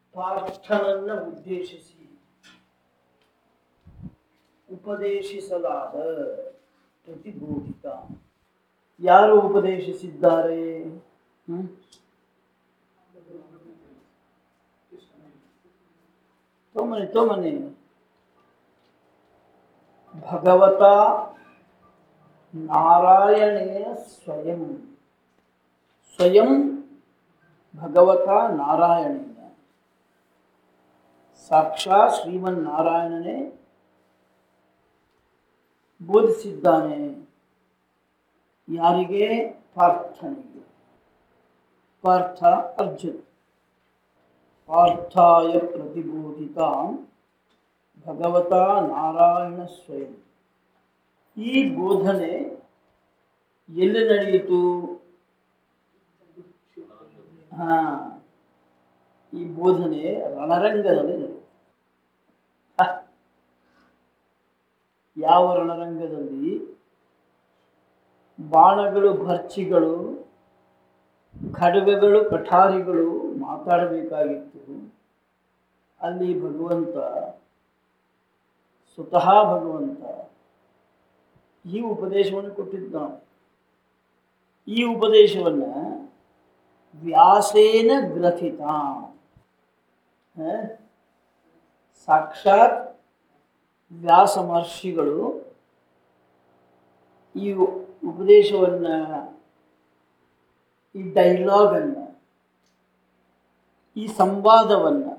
ಪಾರ್ಥನನ್ನ ಉದ್ದೇಶಿಸಿ ಉಪದೇಶಿಸಲಾದ ಪ್ರತಿಬೋಧಿತ. ಯಾರು ಉಪದೇಶಿಸಿದ್ದಾರೆ? ತೋಮನೆ ಭಗವತ ನಾರಾಯಣೇನ ಸ್ವಯಂ ಸ್ವಯಂ ಭಗವತ ನಾರಾಯಣೇನ ಸಾಕ್ಷಾತ್ ಶ್ರೀಮನ್ನಾರಾಯಣನೇ ಬೋಧಿಸಿದ್ದಾನೆ. ಯಾರಿಗೆ? ಪಾರ್ಥನಿಗೆ. ಪಾರ್ಥ ಅರ್ಜುನ. ಪಾರ್ಥಾಯ ಪ್ರತಿಬೋಧಿತ ಭಗವತ ನಾರಾಯಣ ಸ್ವಯಂ. ಈ ಬೋಧನೆ ಎಲ್ಲಿ ನಡೆಯಿತು? ಈ ಬೋಧನೆ ರಣರಂಗದಲ್ಲಿ ನಡೆಯಿತು. ಯಾವ ರಣರಂಗದಲ್ಲಿ? ಬಾಣಗಳು, ಭರ್ಚಿಗಳು, ಖಡ್ಗಗಳು, ಕಠಾರಿಗಳು ಮಾತಾಡಬೇಕಾಗಿತ್ತು. ಅಲ್ಲಿ ಭಗವಂತ, ಸ್ವತಃ ಭಗವಂತ ಈ ಉಪದೇಶವನ್ನು ಕೊಟ್ಟಿದ್ದಾನೆ. ಈ ಉಪದೇಶವನ್ನು ವ್ಯಾಸೇನ ಗ್ರಥಿತ, ಸಾಕ್ಷಾತ್ ವ್ಯಾಸ ಮಹರ್ಷಿಗಳು ಈ ಉಪದೇಶವನ್ನು, ಈ ಡೈಲಾಗನ್ನು, ಈ ಸಂವಾದವನ್ನು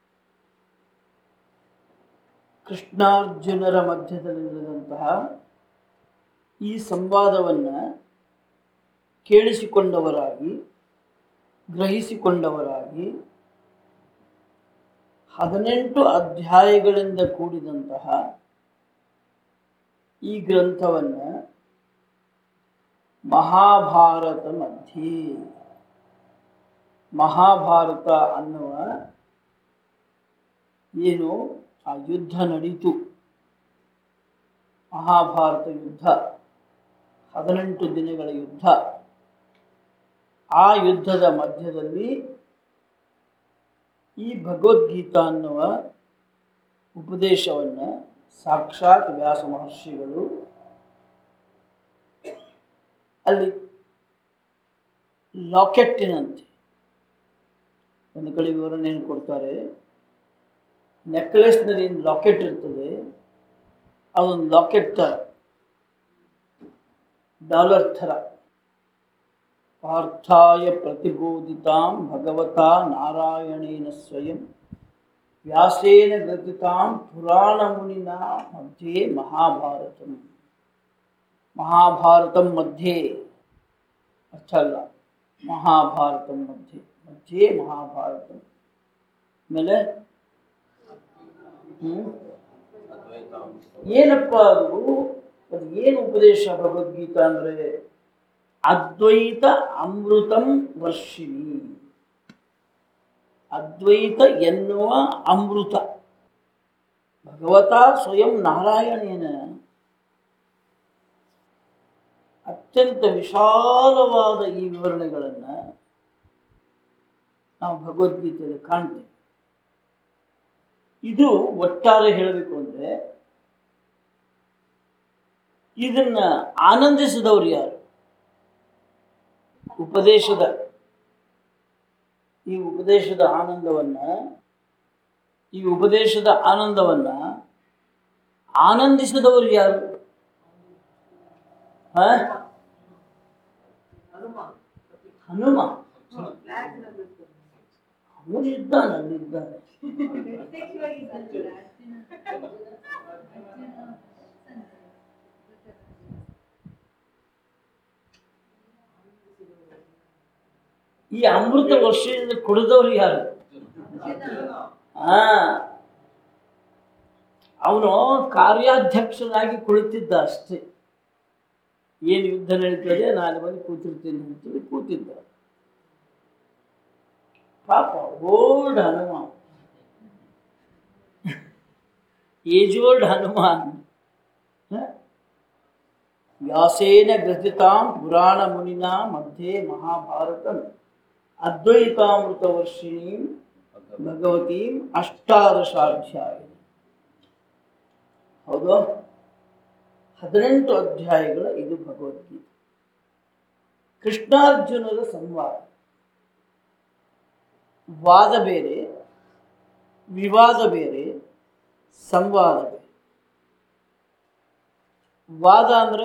ಕೃಷ್ಣಾರ್ಜುನರ ಮಧ್ಯದಲ್ಲಿರುವಂತಹ ಈ ಸಂವಾದವನ್ನು ಕೇಳಿಸಿಕೊಂಡವರಾಗಿ, ಗ್ರಹಿಸಿಕೊಂಡವರಾಗಿ 18 ಅಧ್ಯಾಯಗಳಿಂದ ಕೂಡಿದಂತಹ ಈ ಗ್ರಂಥವನ್ನು ಮಹಾಭಾರತ ಮಧ್ಯೆ, ಮಹಾಭಾರತ ಅನ್ನುವ ಏನು ಆ ಯುದ್ಧ ನಡೀತು, ಮಹಾಭಾರತ ಯುದ್ಧ, 18 ದಿನಗಳ ಯುದ್ಧ, ಆ ಯುದ್ಧದ ಮಧ್ಯದಲ್ಲಿ ಈ ಭಗವದ್ಗೀತಾ ಅನ್ನುವ ಉಪದೇಶವನ್ನು ಸಾಕ್ಷಾತ್ ವ್ಯಾಸ ಮಹರ್ಷಿಗಳು ಅಲ್ಲಿ ಲಾಕೆಟ್ಟಿನಂತೆ ಒಂದು ಕಡೆ ವಿವರಣೆಯನ್ನು ಕೊಡ್ತಾರೆ. ನೆಕ್ಲೆಸ್ನಲ್ಲಿ ಲಾಕೆಟ್ ಇರ್ತದೆ, ಅದೊಂದು ಲಾಕೆಟ್ ಥರ, ಡಾಲರ್ ಥರ. ಪಾರ್ಥಾಯ ಪ್ರತಿಬೋಧಿತಾಂ ಭಗವತಾ ನಾರಾಯಣೇನ ಸ್ವಯಂ ವ್ಯಾಸೇನ ಗ್ರಥಿತಾಂ ಪುರಾಣ ಮುನಿನಾ ಮಧ್ಯೆ ಮಹಾಭಾರತಂ. ಮಹಾಭಾರತಂ ಮಧ್ಯೆ ಅರ್ಥ ಅಲ್ಲ, ಮಹಾಭಾರತಂ ಮಧ್ಯೆ, ಮಧ್ಯೆ ಮಹಾಭಾರತಂ. ಆಮೇಲೆ ಏನಪ್ಪ ಅದು ಏನು ಉಪದೇಶ? ಭಗವದ್ಗೀತಾ ಅಂದರೆ ಅದ್ವೈತ ಅಮೃತಂ ವರ್ಷಿಣಿ. ಅದ್ವೈತ ಎನ್ನುವ ಅಮೃತ ಭಗವತ ಸ್ವಯಂ ನಾರಾಯಣೇನ ಅತ್ಯಂತ ವಿಶಾಲವಾದ ಈ ವಿವರಣೆಗಳನ್ನು ನಾವು ಭಗವದ್ಗೀತೆಯಲ್ಲಿ ಕಾಣ್ತೇವೆ. ಇದು ಒಟ್ಟಾರೆ ಹೇಳಬೇಕು ಅಂದರೆ ಇದನ್ನ ಆನಂದಿಸಿದವರು ಯಾರು? ಈ ಉಪದೇಶದ ಆನಂದವನ್ನ ಆನಂದಿಸಿದವರು ಯಾರು? ಹನುಮ. ಅವನಿದ್ದಾನೆ, ಅಲ್ಲಿದ್ದಾನೆ. ಈ ಅಮೃತ ವರ್ಷದಿಂದ ಕುಡಿದವರು ಯಾರು? ಅವನು ಕಾರ್ಯಾಧ್ಯಕ್ಷನಾಗಿ ಕುಳಿತಿದ್ದ ಅಷ್ಟೇ. ಏನು ಯುದ್ಧ ನಡೀತದೆ, ನಾನು ಬಂದು ಕೂತಿರ್ತೀನಿ ಅಂತೇಳಿ ಕೂತಿದ್ದ. ಪಾಪ old Hanuma, age old Hanuman. ವ್ಯಾಸೇನ ಗ್ರಥಿತಾಂ ಪುರಾಣ ಮುನಿನಾ ಮಧ್ಯೆ ಮಹಾಭಾರತಂ ಅದ್ವೈತಾಮೃತ ವರ್ಷಿಣೀಂ ಭಗವತೀಂ ಅಷ್ಟಾದಶಾಧ್ಯಾಯ. ಹೌದು, 18 ಅಧ್ಯಾಯಗಳ ಇದು ಭಗವದ್ಗೀತೆ. ಕೃಷ್ಣಾರ್ಜುನರ ಸಂವಾದ. ವಾದ ಬೇರೆ, ವಿವಾದ ಬೇರೆ, ಸಂವಾದ ಬೇರೆ. ವಾದ ಅಂದರೆ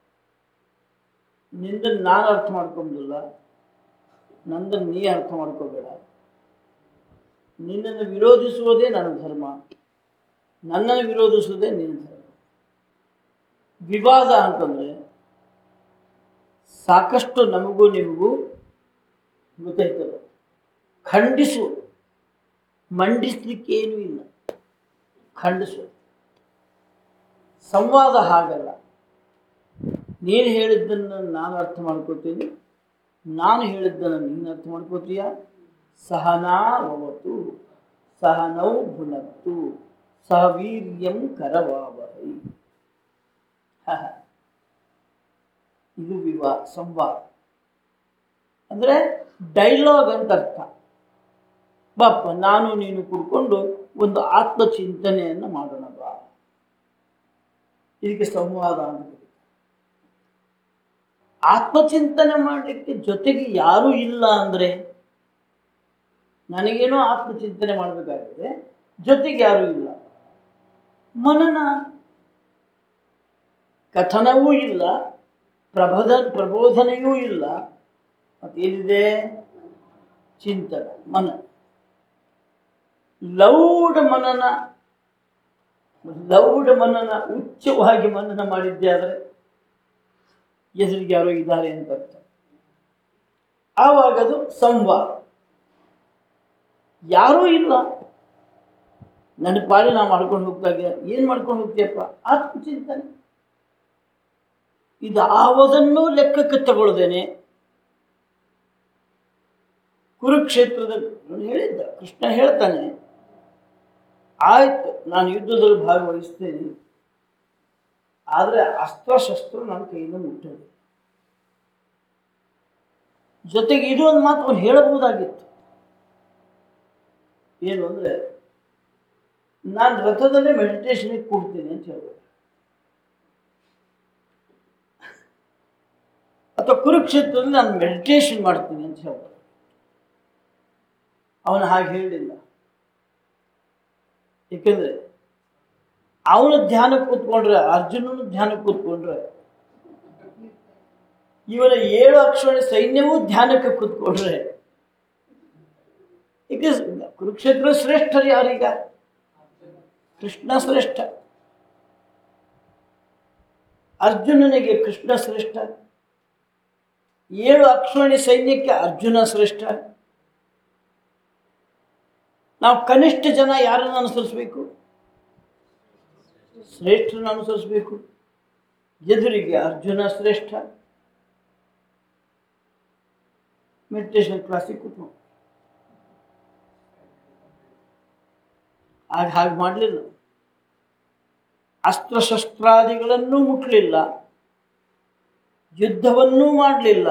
ನಿಂದನ್ನು ನಾನು ಅರ್ಥ ಮಾಡ್ಕೊಂಬಿಲ್ಲ, ನಂದನ್ನು ನೀ ಅರ್ಥ ಮಾಡ್ಕೋಬೇಡ, ನಿನ್ನನ್ನು ವಿರೋಧಿಸುವುದೇ ನನ್ನ ಧರ್ಮ, ನನ್ನನ್ನು ವಿರೋಧಿಸುವುದೇ ನಿನ್ನ ಧರ್ಮ. ವಿವಾದ ಅಂತಂದರೆ ಸಾಕಷ್ಟು ನಮಗೂ ನಿಮಗೂ ಗೊತ್ತಾಯ್ತಲ್ಲ, ಖಂಡಿಸು, ಮಂಡಿಸ್ಲಿಕ್ಕೆ ಏನೂ ಇಲ್ಲ, ಖಂಡಿಸು. ಸಂವಾದ ಹಾಗಲ್ಲ, ನೀನು ಹೇಳಿದ್ದನ್ನು ನಾನು ಅರ್ಥ ಮಾಡ್ಕೋತೀನಿ, ನಾನು ಹೇಳಿದ್ದನ್ನು ನೀನು ಅರ್ಥ ಮಾಡ್ಕೋತೀಯ. ಸಹನಾವತು ಸಹನೌ ಭುನಕ್ತು ಸಹ ವೀರ್ಯಂ ಕರವಾವಹೈ. ಇದು ಸಂವಾದ ಅಂದರೆ ಡೈಲಾಗ್ ಅಂತ ಅರ್ಥ. ಬಾಪ ನಾನು ನೀನು ಕೂಡ್ಕೊಂಡು ಒಂದು ಆತ್ಮಚಿಂತನೆಯನ್ನು ಮಾಡೋಣ ಬಾ, ಇದಕ್ಕೆ ಸಂವಾದ ಅಂತ. ಆತ್ಮಚಿಂತನೆ ಮಾಡಲಿಕ್ಕೆ ಜೊತೆಗೆ ಯಾರೂ ಇಲ್ಲ ಅಂದರೆ, ನನಗೇನೋ ಆತ್ಮಚಿಂತನೆ ಮಾಡಬೇಕಾಗಿದೆ, ಜೊತೆಗೆ ಯಾರೂ ಇಲ್ಲ. ಮನನ, ಕಥನವೂ ಇಲ್ಲ, ಪ್ರಬೋಧನೆಯೂ ಇಲ್ಲ, ಮತ್ತೇನಿದೆ? ಚಿಂತನೆ, ಮನನ. ಲೌಢ ಮನನ ಉಚ್ಚವಾಗಿ ಮನನ ಮಾಡಿದ್ದೆ ಆದರೆ ಎದುರಿಗೆ ಯಾರೋ ಇದ್ದಾರೆ ಅಂತ ಅರ್ಥ. ಆವಾಗದು ಸಂವಾದ. ಯಾರೂ ಇಲ್ಲ, ನನ್ನ ಪಾಡಿ ನಾ ಮಾಡ್ಕೊಂಡು ಹೋಗ್ತಾಗ ಏನು ಮಾಡ್ಕೊಂಡು ಹೋಗ್ತೀಯಪ್ಪ? ಆತ್ಮಚಿಂತನೆ. ಇದು ಯಾವುದನ್ನೂ ಲೆಕ್ಕಕ್ಕೆ ತಗೊಳ್ದೇನೆ ಕುರುಕ್ಷೇತ್ರದಲ್ಲಿ ಹೇಳಿದ್ದ ಕೃಷ್ಣ ಹೇಳ್ತಾನೆ, ಆಯ್ತು ನಾನು ಯುದ್ಧದಲ್ಲಿ ಭಾಗವಹಿಸ್ತೇನೆ, ಆದರೆ ಅಸ್ತ್ರಶಸ್ತ್ರ ನನ್ನ ಕೈಯಿಂದ ಮುಟ್ಟದೆ. ಜೊತೆಗೆ ಇದು ಒಂದು ಮಾತು ಅವನು ಹೇಳಬಹುದಾಗಿತ್ತು. ಏನು ಅಂದರೆ, ನಾನು ರಥದಲ್ಲೇ ಮೆಡಿಟೇಷನ್ಗೆ ಕೂಡ್ತೀನಿ ಅಂತ ಹೇಳ್ಬೋದು, ಅಥವಾ ಕುರುಕ್ಷೇತ್ರದಲ್ಲಿ ನಾನು ಮೆಡಿಟೇಷನ್ ಮಾಡ್ತೀನಿ ಅಂತ ಹೇಳ್ಬೋದು. ಅವನು ಹಾಗೆ ಹೇಳಲಿಲ್ಲ. ಏಕೆಂದರೆ ಅವನು ಧ್ಯಾನಕ್ಕೆ ಕೂತ್ಕೊಂಡ್ರೆ, ಅರ್ಜುನನು ಧ್ಯಾನಕ್ಕೆ ಕೂತ್ಕೊಂಡ್ರೆ, ಇವನ 7 ಅಕ್ಷೋಣಿ ಸೈನ್ಯವೂ ಧ್ಯಾನಕ್ಕೆ ಕೂತ್ಕೊಂಡ್ರೆ, ಏಕೆ ಕುರುಕ್ಷೇತ್ರ ಶ್ರೇಷ್ಠರು ಯಾರೀಗ? ಕೃಷ್ಣ ಶ್ರೇಷ್ಠ. ಅರ್ಜುನನಿಗೆ ಕೃಷ್ಣ ಶ್ರೇಷ್ಠ, 7 ಅಕ್ಷೋಣಿ ಸೈನ್ಯಕ್ಕೆ ಅರ್ಜುನ ಶ್ರೇಷ್ಠ. ನಾವು ಕನಿಷ್ಠ ಜನ ಯಾರನ್ನು ಅನುಸರಿಸಬೇಕು? ಶ್ರೇಷ್ಠರನ್ನು ಅನುಸರಿಸಬೇಕು. ಎದುರಿಗೆ ಅರ್ಜುನ ಶ್ರೇಷ್ಠ. ಮೆಡಿಟೇಷನ್ ಕ್ಲಾಸಿಗೆ ಕೂತ್ಕೊಂಡು ಆಗ ಹಾಗೆ ಮಾಡಲಿಲ್ಲ. ಅಸ್ತ್ರಶಸ್ತ್ರಾದಿಗಳನ್ನೂ ಮುಟ್ಟಲಿಲ್ಲ, ಯುದ್ಧವನ್ನೂ ಮಾಡಲಿಲ್ಲ,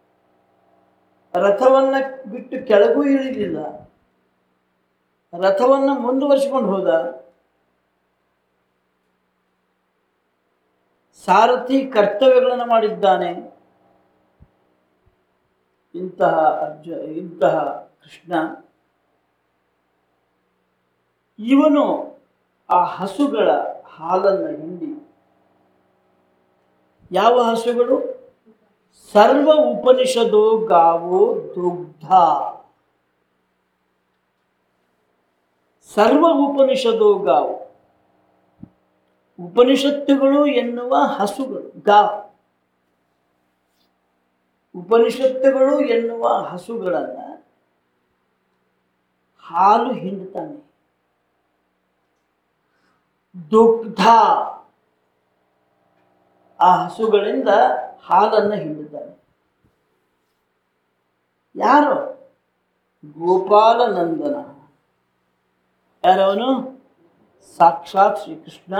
ರಥವನ್ನು ಬಿಟ್ಟು ಕೆಳಗೂ ಇಳಿಲಿಲ್ಲ, ರಥವನ್ನು ಮುಂದುವರಿಸಿಕೊಂಡು ಹೋದ. ಸಾರಥಿ ಕರ್ತವ್ಯಗಳನ್ನು ಮಾಡಿದ್ದಾನೆ. ಇಂತಹ ಕೃಷ್ಣ ಇವನು ಆ ಹಸುಗಳ ಹಾಲನ್ನು ಹಿಂಡಿ, ಯಾವ ಹಸುಗಳು? ಸರ್ವ ಉಪನಿಷದೋ ಗಾವೋ ದುಗ್ಧ. ಸರ್ವ ಉಪನಿಷದೋ ಗಾವು, ಉಪನಿಷತ್ತುಗಳು ಎನ್ನುವ ಹಸುಗಳು. ಗಾವ್, ಉಪನಿಷತ್ತುಗಳು ಎನ್ನುವ ಹಸುಗಳನ್ನು ಹಾಲು ಹಿಂಡ್ತಾನೆ. ದುಗ್ಧ, ಆ ಹಸುಗಳಿಂದ ಹಾಲನ್ನು ಹಿಂಡುತ್ತಾನೆ. ಯಾರು? ಗೋಪಾಲನಂದನ. ಯಾರವನು? ಸಾಕ್ಷಾತ್ ಶ್ರೀಕೃಷ್ಣ,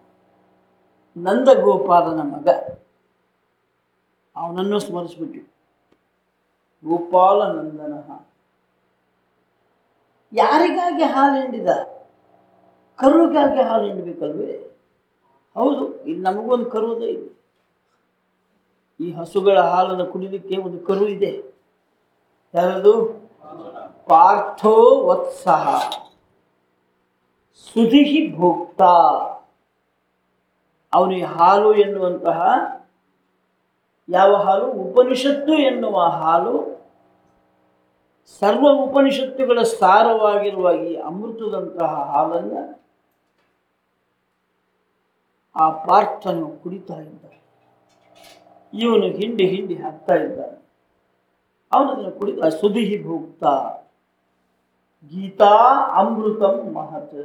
ನಂದಗೋಪಾಲನ ಮಗ. ಅವನನ್ನು ಸ್ಮರಿಸ್ಬಿಟ್ಟು ಗೋಪಾಲನಂದನ. ಯಾರಿಗಾಗಿ ಹಾಲು ಹಿಂಡಿದ? ಕರುಗಾಗಿ ಹಾಲು ಹಿಂಡಬೇಕಲ್ವೇ? ಹೌದು, ಇಲ್ಲಿ ನಮಗೊಂದು ಕರುವುದೇ ಇದೆ. ಈ ಹಸುಗಳ ಹಾಲನ್ನು ಕುಡಿಲಿಕ್ಕೆ ಒಂದು ಕರು ಇದೆ. ಯಾರದು? ಪಾರ್ಥೋ ವತ್ಸಃ ಸುಧಿಹಿ ಭೋಕ್ತ. ಅವನಿಗೆ ಹಾಲು ಎನ್ನುವಂತಹ ಯಾವ ಹಾಲು? ಉಪನಿಷತ್ತು ಎನ್ನುವ ಹಾಲು, ಸರ್ವ ಉಪನಿಷತ್ತುಗಳ ಸಾರವಾಗಿರುವ ಈ ಅಮೃತದಂತಹ ಹಾಲನ್ನು ಆ ಪಾರ್ಥನು ಕುಡಿತಾ ಇದ್ದಾನೆ. ಇವನು ಹಿಂಡಿ ಹಿಂಡಿ ಹಾಕ್ತಾ ಇದ್ದಾನೆ. ಅವನನ್ನು ಕುಡಿದ ಸುಧಿಹಿ ಭೋಕ್ತ. ಗೀತಾ ಅಮೃತಂ ಮಹತ್.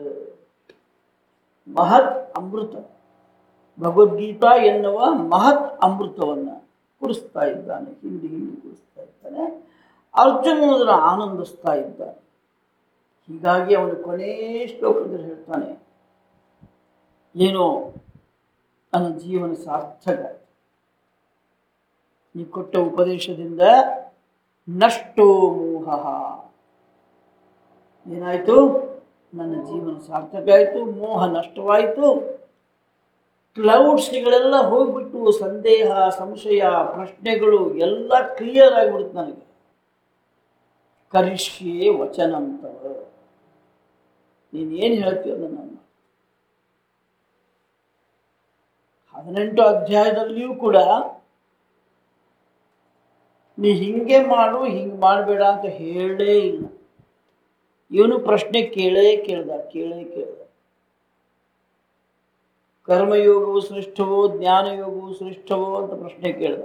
ಮಹತ್ ಅಮೃತ, ಭಗವದ್ಗೀತಾ ಎನ್ನುವ ಮಹತ್ ಅಮೃತವನ್ನು ಕುಡಿಸ್ತಾ ಇದ್ದಾನೆ. ಹಿಂಡಿ ಹಿಂಡಿ ಕುಡಿಸ್ತಾ ಇದ್ದಾನೆ. ಅರ್ಜುನ ಅದನ್ನು ಆನಂದಿಸ್ತಾ ಇದ್ದಾನೆ. ಹೀಗಾಗಿ ಅವನು ಕೊನೆಯ ಶ್ಲೋಕದಲ್ಲಿ ಹೇಳ್ತಾನೆ, ಏನೋ ನನ್ನ ಜೀವನ ಸಾರ್ಥಕ ಆಯಿತು. ನೀ ಕೊಟ್ಟ ಉಪದೇಶದಿಂದ ನಷ್ಟೋ ಮೋಹ. ಏನಾಯಿತು? ನನ್ನ ಜೀವನ ಸಾರ್ಥಕ ಆಯಿತು, ಮೋಹ ನಷ್ಟವಾಯಿತು. ಕ್ಲೌಡ್ಸ್ಗಳೆಲ್ಲ ಹೋಗ್ಬಿಟ್ಟು ಸಂದೇಹ, ಸಂಶಯ, ಪ್ರಶ್ನೆಗಳು ಎಲ್ಲ ಕ್ಲಿಯರ್ ಆಗಿಬಿಡುತ್ತೆ ನನಗೆ. ಕರಿಷ್ಯೆ ವಚನಂತವ. ನೀನೇನು ಹೇಳ್ತೀಯ ನನ್ನ 18 ಅಧ್ಯಾಯದಲ್ಲಿಯೂ ಕೂಡ ನೀ ಹಿಂಗೆ ಮಾಡು, ಹಿಂಗೆ ಮಾಡಬೇಡ ಅಂತ ಹೇಳೇ ಇಲ್ಲ. ಇವನು ಪ್ರಶ್ನೆ ಕೇಳೇ ಕೇಳ್ದ. ಕರ್ಮಯೋಗವು ಶ್ರೇಷ್ಠವೋ ಜ್ಞಾನಯೋಗವು ಶ್ರೇಷ್ಠವೋ ಅಂತ ಪ್ರಶ್ನೆ ಕೇಳ್ದ.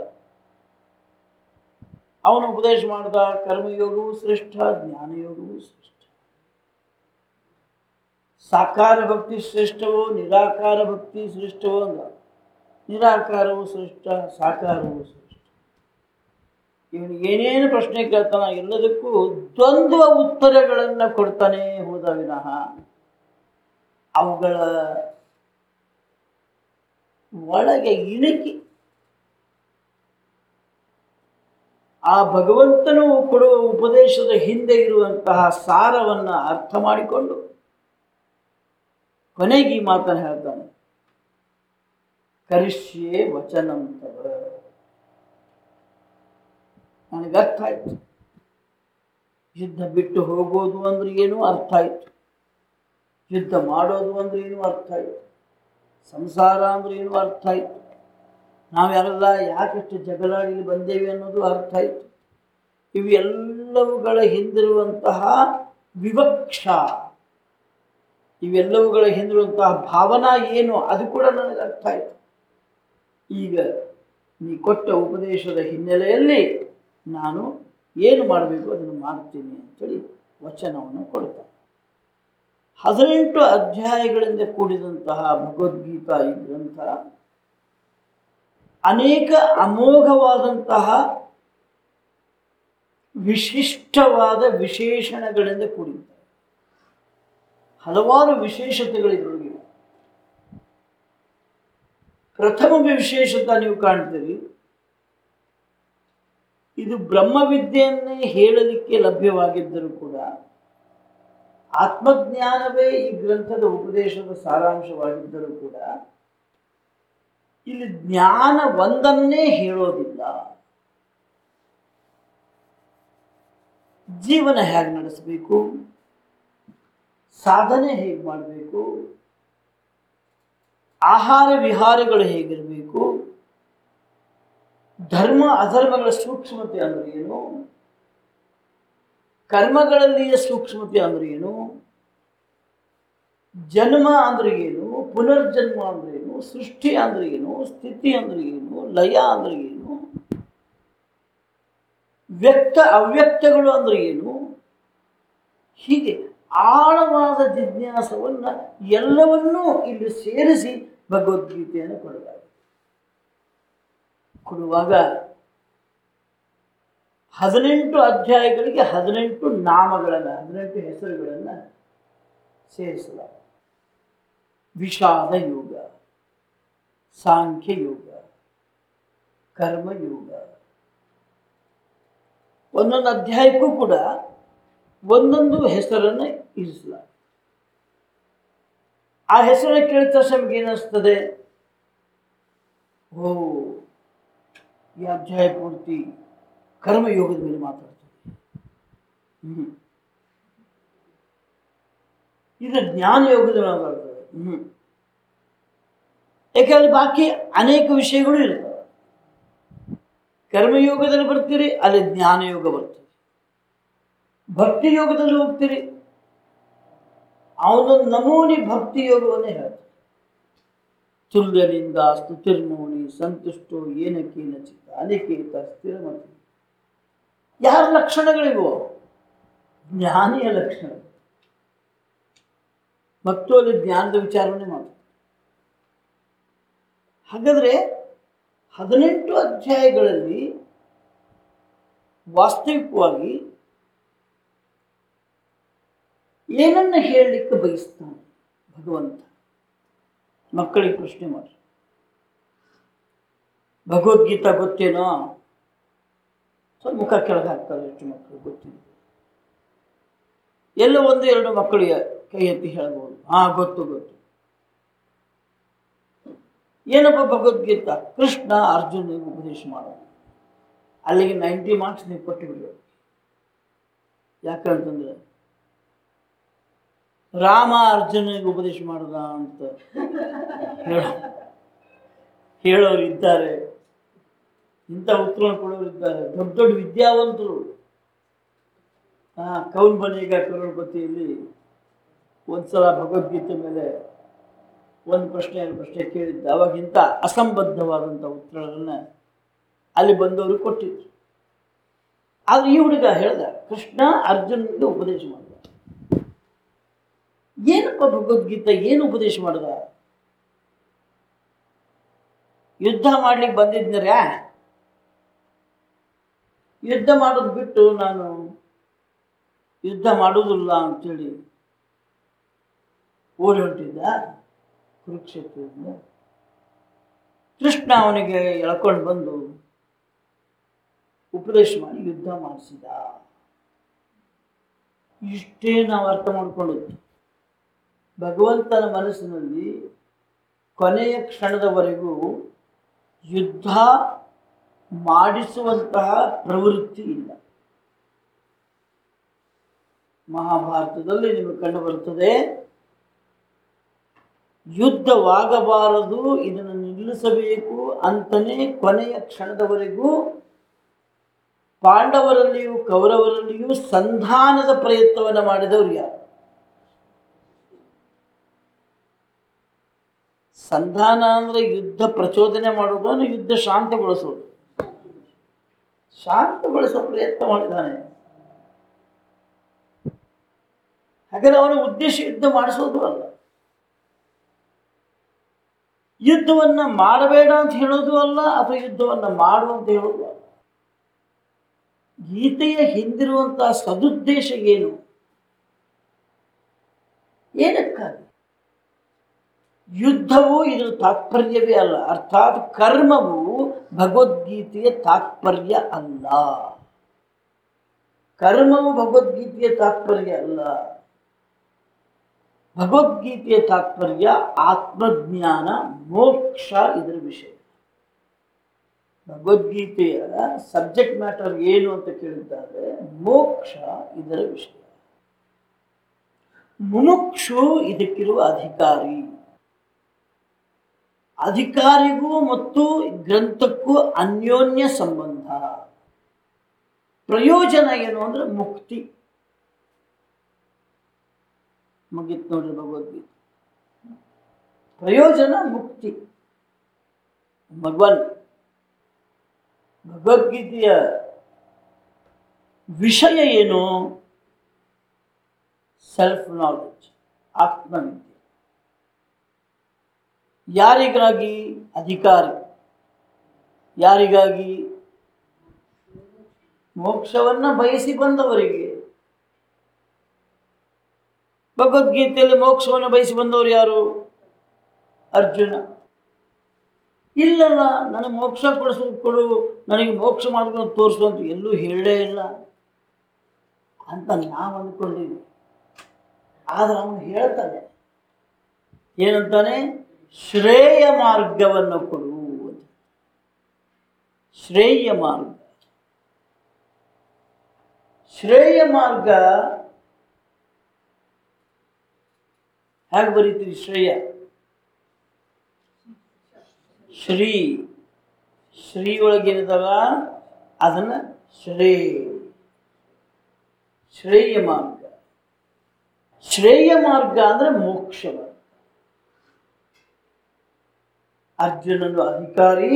ಅವನು ಉಪದೇಶ ಮಾಡ್ದ, ಕರ್ಮಯೋಗವು ಶ್ರೇಷ್ಠ, ಜ್ಞಾನಯೋಗವು ಶ್ರೇಷ್ಠ. ಸಾಕಾರ ಭಕ್ತಿ ಶ್ರೇಷ್ಠವೋ ನಿರಾಕಾರ ಭಕ್ತಿ ಶ್ರೇಷ್ಠವೋ ಅಂದ. ನಿರಾಕಾರವು ಶ್ರೇಷ್ಠ, ಸಾಕಾರವು ಶ್ರೇಷ್ಠ. ಇವನು ಏನೇನು ಪ್ರಶ್ನೆ ಕೇಳ್ತಾನ ಎಲ್ಲದಕ್ಕೂ ದ್ವಂದ್ವ ಉತ್ತರಗಳನ್ನು ಕೊಡ್ತಾನೆ ಹೋದ ವಿನಃ ಅವುಗಳ ಒಳಗೆ ಇಣುಕಿ ಆ ಭಗವಂತನು ಕೊಡುವ ಉಪದೇಶದ ಹಿಂದೆ ಇರುವಂತಹ ಸಾರವನ್ನು ಅರ್ಥ ಮಾಡಿಕೊಂಡು ಕೊನೆಗೆ ಈ ಮಾತನ್ನು ಹೇಳ್ತಾನೆ, ಕರಿಷ್ಯೆ ವಚನಂತವ. ನನಗೆ ಅರ್ಥ ಆಯ್ತು. ಯುದ್ಧ ಬಿಟ್ಟು ಹೋಗೋದು ಅಂದ್ರೆ ಏನು ಅರ್ಥ ಆಯ್ತು. ಯುದ್ಧ ಮಾಡೋದು ಅಂದ್ರೆ ಏನು ಅರ್ಥ ಆಯ್ತು. ಸಂಸಾರ ಅಂದ್ರೆ ಏನು ಅರ್ಥ ಆಯ್ತು. ನಾವೆಲ್ಲ ಯಾಕಷ್ಟು ಜಗಳಾಡಿ ಬಂದೇವೆ ಅನ್ನೋದು ಅರ್ಥ ಆಯ್ತು. ಇವೆಲ್ಲವುಗಳ ಹಿಂದಿರುವಂತಹ ವಿವಕ್ಷ, ಇವೆಲ್ಲವುಗಳ ಹಿಂದಿರುವಂತಹ ಭಾವನಾ ಏನು ಅದು ಕೂಡ ನನಗೆ ಅರ್ಥ ಆಯ್ತು. ಈಗ ನೀ ಕೊಟ್ಟ ಉಪದೇಶದ ಹಿನ್ನೆಲೆಯಲ್ಲಿ ನಾನು ಏನು ಮಾಡಬೇಕು ಅದನ್ನು ಮಾಡ್ತೀನಿ ಅಂತೇಳಿ ವಚನವನ್ನು ಕೊಡ್ತಾನೆ. 18 ಅಧ್ಯಾಯಗಳಿಂದ ಕೂಡಿದಂತಹ ಭಗವದ್ಗೀತಾ ಈ ಗ್ರಂಥ ಅನೇಕ ಅಮೋಘವಾದಂತಹ ವಿಶಿಷ್ಟವಾದ ವಿಶೇಷಣಗಳಿಂದ ಕೂಡಿದೆ. ಹಲವಾರು ವಿಶೇಷತೆಗಳಿದ್ರೊಳಗಿವೆ. ಪ್ರಥಮ ವಿಶೇಷತೆ ನೀವು ಕಾಣ್ತೀರಿ, ಇದು ಬ್ರಹ್ಮವಿದ್ಯೆಯನ್ನೇ ಹೇಳಲಿಕ್ಕೆ ಲಭ್ಯವಾಗಿದ್ದರೂ ಕೂಡ ಆತ್ಮಜ್ಞಾನವೇ ಈ ಗ್ರಂಥದ ಉಪದೇಶದ ಸಾರಾಂಶವಾಗಿದ್ದರೂ ಕೂಡ ಇಲ್ಲಿ ಜ್ಞಾನ ಒಂದನ್ನೇ ಹೇಳೋದಿಲ್ಲ. ಜೀವನ ಹೇಗೆ ನಡೆಸಬೇಕು, ಸಾಧನೆ ಹೇಗೆ ಮಾಡಬೇಕು, ಆಹಾರ ವಿಹಾರಗಳು ಹೇಗಿರಬೇಕು, ಧರ್ಮ ಅಧರ್ಮಗಳ ಸೂಕ್ಷ್ಮತೆ ಅಂದ್ರೆ ಏನು, ಕರ್ಮಗಳಲ್ಲಿಯ ಸೂಕ್ಷ್ಮತೆ ಅಂದ್ರೆ ಏನು, ಜನ್ಮ ಅಂದ್ರೆ ಏನು, ಪುನರ್ಜನ್ಮ ಅಂದ್ರೆ ಏನು, ಸೃಷ್ಟಿ ಅಂದ್ರೆ ಏನು, ಸ್ಥಿತಿ ಅಂದ್ರೆ ಏನು, ಲಯ ಅಂದ್ರೆ ಏನು, ವ್ಯಕ್ತ ಅವ್ಯಕ್ತಗಳು ಅಂದ್ರೆ ಏನು, ಹೀಗೆ ಆಳವಾದ ಜಿಜ್ಞಾಸವನ್ನು ಎಲ್ಲವನ್ನೂ ಇಲ್ಲಿ ಸೇರಿಸಿ ಭಗವದ್ಗೀತೆಯನ್ನು ಕೊಡುವಾಗ 18 ಅಧ್ಯಾಯಗಳಿಗೆ 18 ನಾಮಗಳನ್ನು, 18 ಹೆಸರುಗಳನ್ನು ಸೇರಿಸಲಾಗಿದೆ. ವಿಷಾದ ಯೋಗ, ಸಾಂಖ್ಯ ಯೋಗ, ಕರ್ಮಯೋಗ. ಒಂದೊಂದು ಅಧ್ಯಾಯಕ್ಕೂ ಕೂಡ ಒಂದೊಂದು ಹೆಸರನ್ನು ಇರಿಸಲಾಗಿದೆ. ಆ ಹೆಸರನ್ನು ಕೇಳಿದ ತಕ್ಷಣ ನಮಗೆ ಏನಿಸ್ತದೆ? ಓ, ಈ ಅಧ್ಯಾಯ ಪೂರ್ತಿ ಕರ್ಮಯೋಗದ ಮೇಲೆ ಮಾತಾಡ್ತದೆ. ಇದು ಜ್ಞಾನ ಯೋಗದ ಮೇಲೆ ಮಾತಾಡ್ತದೆ. ಯಾಕಂದ್ರೆ ಬಾಕಿ ಅನೇಕ ವಿಷಯಗಳು ಇರ್ತವೆ. ಕರ್ಮಯೋಗದಲ್ಲಿ ಬರ್ತೀರಿ, ಅಲ್ಲಿ ಜ್ಞಾನ ಯೋಗ ಬರ್ತದೆ. ಭಕ್ತಿ ಯೋಗದಲ್ಲಿ ಹೋಗ್ತೀರಿ, ಅವನೊಂದು ನಮೂನಿ ಭಕ್ತಿ ಯೋಗವನ್ನೇ ಹೇಳ್ತಾರೆ. ತುಲ್ಯನಿಂದ ಸ್ತುತಿರ್ಮೌನಿ ಸಂತುಷ್ಟೋ ಏನಕೇನ ಚಿತ್ತ ಅನಿಕೇತ ಸ್ಥಿರಮತಿ. ಯಾರ ಲಕ್ಷಣಗಳಿಗೋ? ಜ್ಞಾನಿಯ ಲಕ್ಷಣ. ಮತ್ತು ಅಲ್ಲಿ ಜ್ಞಾನದ ವಿಚಾರವನ್ನೇ ಮಾಡ್ತಾರೆ. ಹಾಗಾದರೆ 18 ಅಧ್ಯಾಯಗಳಲ್ಲಿ ವಾಸ್ತವಿಕವಾಗಿ ಏನನ್ನ ಹೇಳಲಿಕ್ಕೆ ಬಯಸ್ತಾನೆ ಭಗವಂತ? ಮಕ್ಕಳಿಗೆ ಪ್ರಶ್ನೆ ಮಾಡಿ. ಭಗವದ್ಗೀತಾ ಗೊತ್ತೇನೋ? ಸ್ವಲ್ಪ ಮುಖ ಕೆಳಗೆ ಹಾಕ್ತಾರೆ. ಎಷ್ಟು ಮಕ್ಕಳು ಗೊತ್ತಿದೆ? ಎಲ್ಲ 1-2 ಮಕ್ಕಳಿಗೆ ಕೈ ಎತ್ತಿ ಹೇಳ್ಬೋದು, ಗೊತ್ತು ಗೊತ್ತು. ಏನಪ್ಪ ಭಗವದ್ಗೀತಾ? ಕೃಷ್ಣ ಅರ್ಜುನಿಗೆ ಉಪದೇಶ ಮಾಡೋದು. ಅಲ್ಲಿಗೆ 90 ಮಾರ್ಕ್ಸ್ ನೀವು ಕೊಟ್ಟು ಬಿಡಬೇಕು. ಯಾಕಂತಂದ್ರೆ ರಾಮ ಅರ್ಜುನಿಗೆ ಉಪದೇಶ ಮಾಡದ ಅಂತ ಹೇಳೋರು ಇದ್ದಾರೆ, ಇಂಥ ಉತ್ತರ ಕೊಡೋರಿದ್ದಾರೆ. ದೊಡ್ಡ ದೊಡ್ಡ ವಿದ್ಯಾವಂತರು. ಕೌನ್ ಬನೇಗ ಕರೋಡ್ಪತಿಯಲ್ಲಿ ಒಂದ್ಸಲ ಭಗವದ್ಗೀತೆ ಮೇಲೆ ಒಂದು ಪ್ರಶ್ನೆ ಕೇಳಿದ್ದ. ಅವಾಗಿಂತ ಅಸಂಬದ್ಧವಾದಂಥ ಉತ್ತರಗಳನ್ನು ಅಲ್ಲಿ ಬಂದವರು ಕೊಟ್ಟಿದ್ರು. ಆದರೆ ಈ ಹುಡುಗ ಹೇಳ್ದ, ಕೃಷ್ಣ ಅರ್ಜುನಿಗೆ ಉಪದೇಶ ಮಾಡಿದ. ಏನಪ್ಪ ಭಗವದ್ಗೀತೆ ಏನು ಉಪದೇಶ ಮಾಡಿದ? ಯುದ್ಧ ಮಾಡ್ಲಿಕ್ಕೆ ಬಂದಿದ್ನರ್ಯಾ, ಯುದ್ಧ ಮಾಡೋದು ಬಿಟ್ಟು ನಾನು ಯುದ್ಧ ಮಾಡೋದಿಲ್ಲ ಅಂತೇಳಿ ಓಡಿ ಹೊಂಟಿದ್ದ ಕುರುಕ್ಷೇತ್ರದಿಂದ. ಕೃಷ್ಣ ಅವನಿಗೆ ಎಳ್ಕೊಂಡು ಬಂದು ಉಪದೇಶ ಮಾಡಿ ಯುದ್ಧ ಮಾಡಿಸಿದ. ಇಷ್ಟೇ ನಾವು ಅರ್ಥ ಮಾಡ್ಕೊಳ್ಳೋದು. ಭಗವಂತನ ಮನಸ್ಸಿನಲ್ಲಿ ಕೊನೆಯ ಕ್ಷಣದವರೆಗೂ ಯುದ್ಧ ಮಾಡಿಸುವಂತಹ ಪ್ರವೃತ್ತಿ ಇಲ್ಲ. ಮಹಾಭಾರತದಲ್ಲಿ ನಿಮಗೆ ಕಂಡು ಬರುತ್ತದೆ, ಯುದ್ಧವಾಗಬಾರದು, ಇದನ್ನು ನಿಲ್ಲಿಸಬೇಕು ಅಂತಲೇ ಕೊನೆಯ ಕ್ಷಣದವರೆಗೂ ಪಾಂಡವರಲ್ಲಿಯೂ ಕೌರವರಲ್ಲಿಯೂ ಸಂಧಾನದ ಪ್ರಯತ್ನವನ್ನು ಮಾಡಿದವರು ಯಾರು? ಸಂಧಾನ ಅಂದರೆ ಯುದ್ಧ ಪ್ರಚೋದನೆ ಮಾಡೋದು, ಅಂದರೆ ಯುದ್ಧ ಶಾಂತಗೊಳಿಸೋದು. ಶಾಂತಗೊಳಿಸೋ ಪ್ರಯತ್ನ ಮಾಡಿದ್ದಾನೆ. ಹಾಗಾದರೆ ಅವನ ಉದ್ದೇಶ ಯುದ್ಧ ಮಾಡಿಸೋದು ಅಲ್ಲ. ಯುದ್ಧವನ್ನು ಮಾಡಬೇಡ ಅಂತ ಹೇಳೋದು ಅಲ್ಲ, ಅಥವಾ ಯುದ್ಧವನ್ನು ಮಾಡು ಅಂತ ಹೇಳೋದು ಅಲ್ಲ. ಗೀತೆಯ ಹಿಂದಿರುವಂತಹ ಸದುದ್ದೇಶ ಏನು? ಏನಕ್ಕಾಗಿ? ಯುದ್ಧವು ಇದರ ತಾತ್ಪರ್ಯವೇ ಅಲ್ಲ. ಅರ್ಥಾತ್ ಕರ್ಮವು ಭಗವದ್ಗೀತೆಯ ತಾತ್ಪರ್ಯ ಅಲ್ಲ. ಕರ್ಮವು ಭಗವದ್ಗೀತೆಯ ತಾತ್ಪರ್ಯ ಅಲ್ಲ. ಭಗವದ್ಗೀತೆಯ ತಾತ್ಪರ್ಯ ಆತ್ಮಜ್ಞಾನ, ಮೋಕ್ಷ ಇದರ ವಿಷಯ. ಭಗವದ್ಗೀತೆಯ ಸಬ್ಜೆಕ್ಟ್ ಮ್ಯಾಟರ್ ಏನು ಅಂತ ಕೇಳಿದ್ದಾರೆ, ಮೋಕ್ಷ ಇದರ ವಿಷಯ. ಮುಮುಕ್ಷು ಇದಕ್ಕಿರುವ ಅಧಿಕಾರಿ. ಅಧಿಕಾರಿಗೂ ಮತ್ತು ಗ್ರಂಥಕ್ಕೂ ಅನ್ಯೋನ್ಯ ಸಂಬಂಧ. ಪ್ರಯೋಜನ ಏನು ಅಂದರೆ ಮುಕ್ತಿ. ಮುಗಿತ್ ನೋಡ್ರಿ ಭಗವದ್ಗೀತೆ. ಪ್ರಯೋಜನ ಮುಕ್ತಿ. ಭಗವದ್ಗೀತೆಯ ವಿಷಯ ಏನು? ಸೆಲ್ಫ್ ನಾಲೆಡ್ಜ್, ಆತ್ಮವಿದ್ಯೆ. ಯಾರಿಗಾಗಿ? ಅಧಿಕಾರಿ. ಯಾರಿಗಾಗಿ? ಮೋಕ್ಷವನ್ನು ಬಯಸಿ ಬಂದವರಿಗೆ. ಭಗವದ್ಗೀತೆಯಲ್ಲಿ ಮೋಕ್ಷವನ್ನು ಬಯಸಿ ಬಂದವರು ಯಾರು? ಅರ್ಜುನ. ಇಲ್ಲಲ್ಲ, ನನಗೆ ಮೋಕ್ಷ ಕೊಡು, ನನಗೆ ಮೋಕ್ಷ ಮಾರ್ಗವನ್ನು ತೋರಿಸುವಂತ ಎಲ್ಲೂ ಹೇಳೇ ಇಲ್ಲ. ಅಂತ ನಾವು ಅಂದ್ಕೊಂಡಿದ್ವಿ. ಆದರೆ ಅವನು ಹೇಳ್ತಾನೆ, ಏನಂತಾನೆ? ಶ್ರೇಯ ಮಾರ್ಗವನ್ನು ಕೊಡು. ಶ್ರೇಯ ಮಾರ್ಗ. ಶ್ರೇಯ ಮಾರ್ಗ ಹೇಗೆ ಬರೀತೀರಿ? ಶ್ರೇಯ ಶ್ರೀ, ಶ್ರೀ ಒಳಗೇನಿದವ ಅದನ್ನ ಶ್ರೇಯ ಮಾರ್ಗ. ಶ್ರೇಯ ಮಾರ್ಗ ಅಂದ್ರೆ ಮೋಕ್ಷ ಮಾರ್ಗ. ಅರ್ಜುನನು ಅಧಿಕಾರಿ,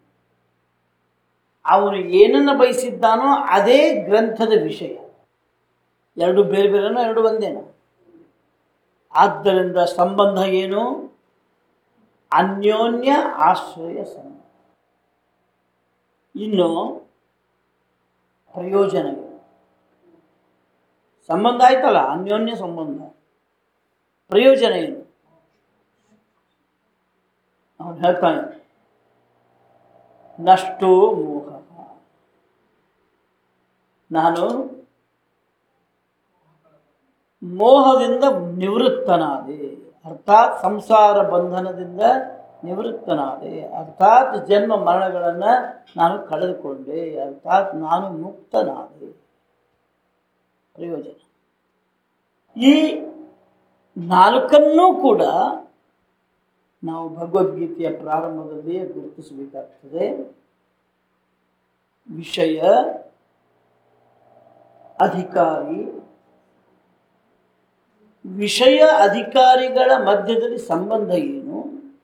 ಅವನು ಏನನ್ನು ಬಯಸಿದ್ದಾನೋ ಅದೇ ಗ್ರಂಥದ ವಿಷಯ. ಎರಡು ಬೇರೆ ಬೇರೆನೋ, ಎರಡು ಒಂದೇನೋ? ಆದ್ದರಿಂದ ಸಂಬಂಧ ಏನು? ಅನ್ಯೋನ್ಯ ಆಶ್ರಯ ಸಂಬಂಧ. ಇನ್ನು ಪ್ರಯೋಜನ ಏನು? ಸಂಬಂಧ ಆಯ್ತಲ್ಲ, ಅನ್ಯೋನ್ಯ ಸಂಬಂಧ. ಪ್ರಯೋಜನ ಏನು? ಅವನು ಹೇಳ್ತಾನೆ, ನಷ್ಟೋ ಮೋಹ. ನಾನು ಮೋಹದಿಂದ ನಿವೃತ್ತನಾದೆ, ಅರ್ಥಾತ್ ಸಂಸಾರ ಬಂಧನದಿಂದ ನಿವೃತ್ತನಾದೆ, ಅರ್ಥಾತ್ ಜನ್ಮ ಮರಣಗಳನ್ನು ನಾನು ಕಳೆದುಕೊಂಡೆ, ಅರ್ಥಾತ್ ನಾನು ಮುಕ್ತನಾದೆ. ಪ್ರಯೋಜನ. ಈ ನಾಲ್ಕನ್ನೂ ಕೂಡ ನಾವು ಭಗವದ್ಗೀತೆಯ ಪ್ರಾರಂಭದಲ್ಲಿಯೇ ಗುರುತಿಸಬೇಕಾಗ್ತದೆ. ವಿಷಯ, ಅಧಿಕಾರಿ, ವಿಷಯ ಅಧಿಕಾರಿಗಳ ಮಧ್ಯದಲ್ಲಿ ಸಂಬಂಧ ಏನು,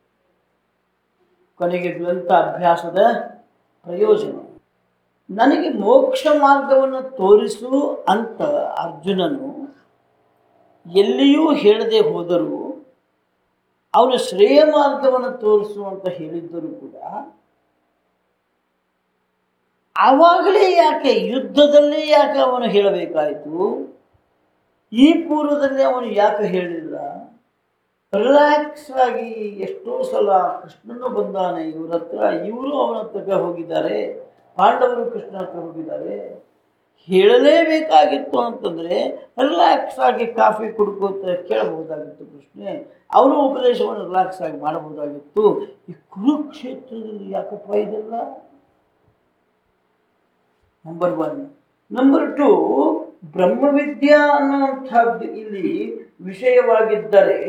ಕೊನೆಗೆ ಗ್ರಂಥ ಅಭ್ಯಾಸದ ಪ್ರಯೋಜನ. ನನಗೆ ಮೋಕ್ಷ ಮಾರ್ಗವನ್ನು ತೋರಿಸು ಅಂತ ಅರ್ಜುನನು ಎಲ್ಲಿಯೂ ಹೇಳದೆ ಹೋದರೂ, ಅವನು ಶ್ರೇಯ ಮಾರ್ಗವನ್ನು ತೋರಿಸು ಅಂತ ಹೇಳಿದ್ದರೂ ಕೂಡ, ಆವಾಗಲೇ ಯಾಕೆ, ಯುದ್ಧದಲ್ಲೇ ಯಾಕೆ ಅವನು ಹೇಳಬೇಕಾಯಿತು? ಈ ಪೂರ್ವದಲ್ಲಿ ಅವನು ಯಾಕೆ ಹೇಳಿಲ್ಲ? ರಿಲ್ಯಾಕ್ಸ್ ಆಗಿ ಎಷ್ಟೋ ಸಲ ಕೃಷ್ಣನು ಬಂದಾನೆ ಇವ್ರ ಹತ್ರ, ಇವರು ಅವನ ಹತ್ರಕ್ಕೆ ಹೋಗಿದ್ದಾರೆ, ಪಾಂಡವರು ಕೃಷ್ಣ ಹತ್ರ ಹೋಗಿದ್ದಾರೆ. ಹೇಳಲೇಬೇಕಾಗಿತ್ತು ಅಂತಂದರೆ ರಿಲ್ಯಾಕ್ಸ್ ಆಗಿ ಕಾಫಿ ಕುಡ್ಕೋತ ಕೇಳಬಹುದಾಗಿತ್ತು ಪ್ರಶ್ನೆ. ಅವನು ಉಪದೇಶವನ್ನು ರಿಲ್ಯಾಕ್ಸ್ ಆಗಿ ಮಾಡಬಹುದಾಗಿತ್ತು. ಈ ಕುರುಕ್ಷೇತ್ರದಲ್ಲಿ ಯಾಕಪ್ಪ ಇದೆಲ್ಲ? ನಂಬರ್ 1. ನಂಬರ್ 2, ಬ್ರಹ್ಮವಿದ್ಯಾ ಅನ್ನುವಂಥದ್ದು ಇಲ್ಲಿ ವಿಷಯವಾಗಿದ್ದರೆ,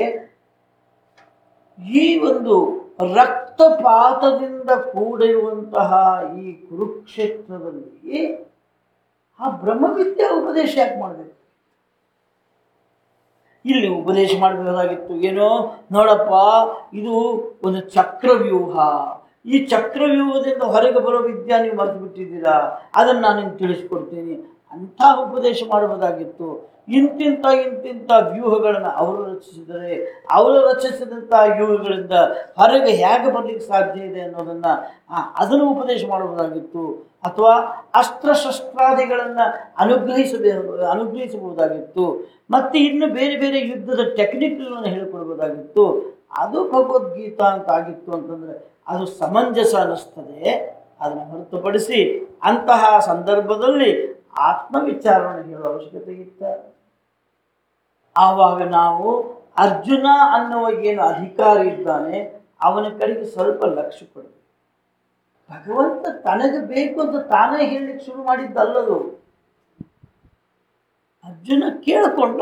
ಈ ಒಂದು ರಕ್ತಪಾತದಿಂದ ಕೂಡಿರುವಂತಹ ಈ ಕುರುಕ್ಷೇತ್ರದಲ್ಲಿ ಆ ಬ್ರಹ್ಮವಿದ್ಯಾ ಉಪದೇಶ ಯಾಕೆ ಮಾಡಬೇಕು? ಇಲ್ಲಿ ಉಪದೇಶ ಮಾಡಬಹುದಾಗಿತ್ತು, ಏನೋ ನೋಡಪ್ಪ, ಇದು ಒಂದು ಚಕ್ರವ್ಯೂಹ, ಈ ಚಕ್ರವ್ಯೂಹದಿಂದ ಹೊರಗೆ ಬರೋ ವಿದ್ಯೆ ನೀವು ಮರೆತು ಬಿಟ್ಟಿದ್ದೀರಾ, ಅದನ್ನು ನಾನು ನಿಮ್ಗೆ ತಿಳಿಸ್ಕೊಡ್ತೀನಿ ಅಂಥ ಉಪದೇಶ ಮಾಡಬಹುದಾಗಿತ್ತು. ಇಂತಿಂಥ ವ್ಯೂಹಗಳನ್ನು ಅವರು ರಚಿಸಿದರೆ, ಅವರು ರಚಿಸಿದಂಥ ವ್ಯೂಹಗಳಿಂದ ಹೊರಗೆ ಹೇಗೆ ಬರಲಿಕ್ಕೆ ಸಾಧ್ಯ ಇದೆ ಅನ್ನೋದನ್ನು ಅದನ್ನು ಉಪದೇಶ ಮಾಡಬಹುದಾಗಿತ್ತು. ಅಥವಾ ಅಸ್ತ್ರಶಸ್ತ್ರಾದಿಗಳನ್ನು ಅನುಗ್ರಹಿಸಬಹುದಾಗಿತ್ತು. ಮತ್ತು ಇನ್ನು ಬೇರೆ ಬೇರೆ ಯುದ್ಧದ ಟೆಕ್ನಿಕ್ಗಳನ್ನು ಹೇಳಿಕೊಡ್ಬೋದಾಗಿತ್ತು. ಅದು ಭಗವದ್ಗೀತಾ ಅಂತ ಆಗಿತ್ತು ಅಂತಂದರೆ ಅದು ಸಮಂಜಸ ಅನ್ನಿಸ್ತದೆ. ಅದನ್ನು ಹೊರತುಪಡಿಸಿ ಅಂತಹ ಸಂದರ್ಭದಲ್ಲಿ ಆತ್ಮವಿಚಾರಣೆ ಹೇಳುವ ಅವಶ್ಯಕತೆ ಇತ್ತ? ಆವಾಗ ನಾವು ಅರ್ಜುನ ಅನ್ನುವ ಏನು ಅಧಿಕಾರಿ ಇದ್ದಾನೆ ಅವನ ಕಡೆಗೆ ಸ್ವಲ್ಪ ಲಕ್ಷ್ಯ ಕೊಡಬೇಕು. ಭಗವಂತ ತನಗೆ ಬೇಕು ಅಂತ ತಾನೇ ಹೇಳಲಿಕ್ಕೆ ಶುರು ಮಾಡಿದ್ದಲ್ಲದು. ಅರ್ಜುನ ಕೇಳಿಕೊಂಡ,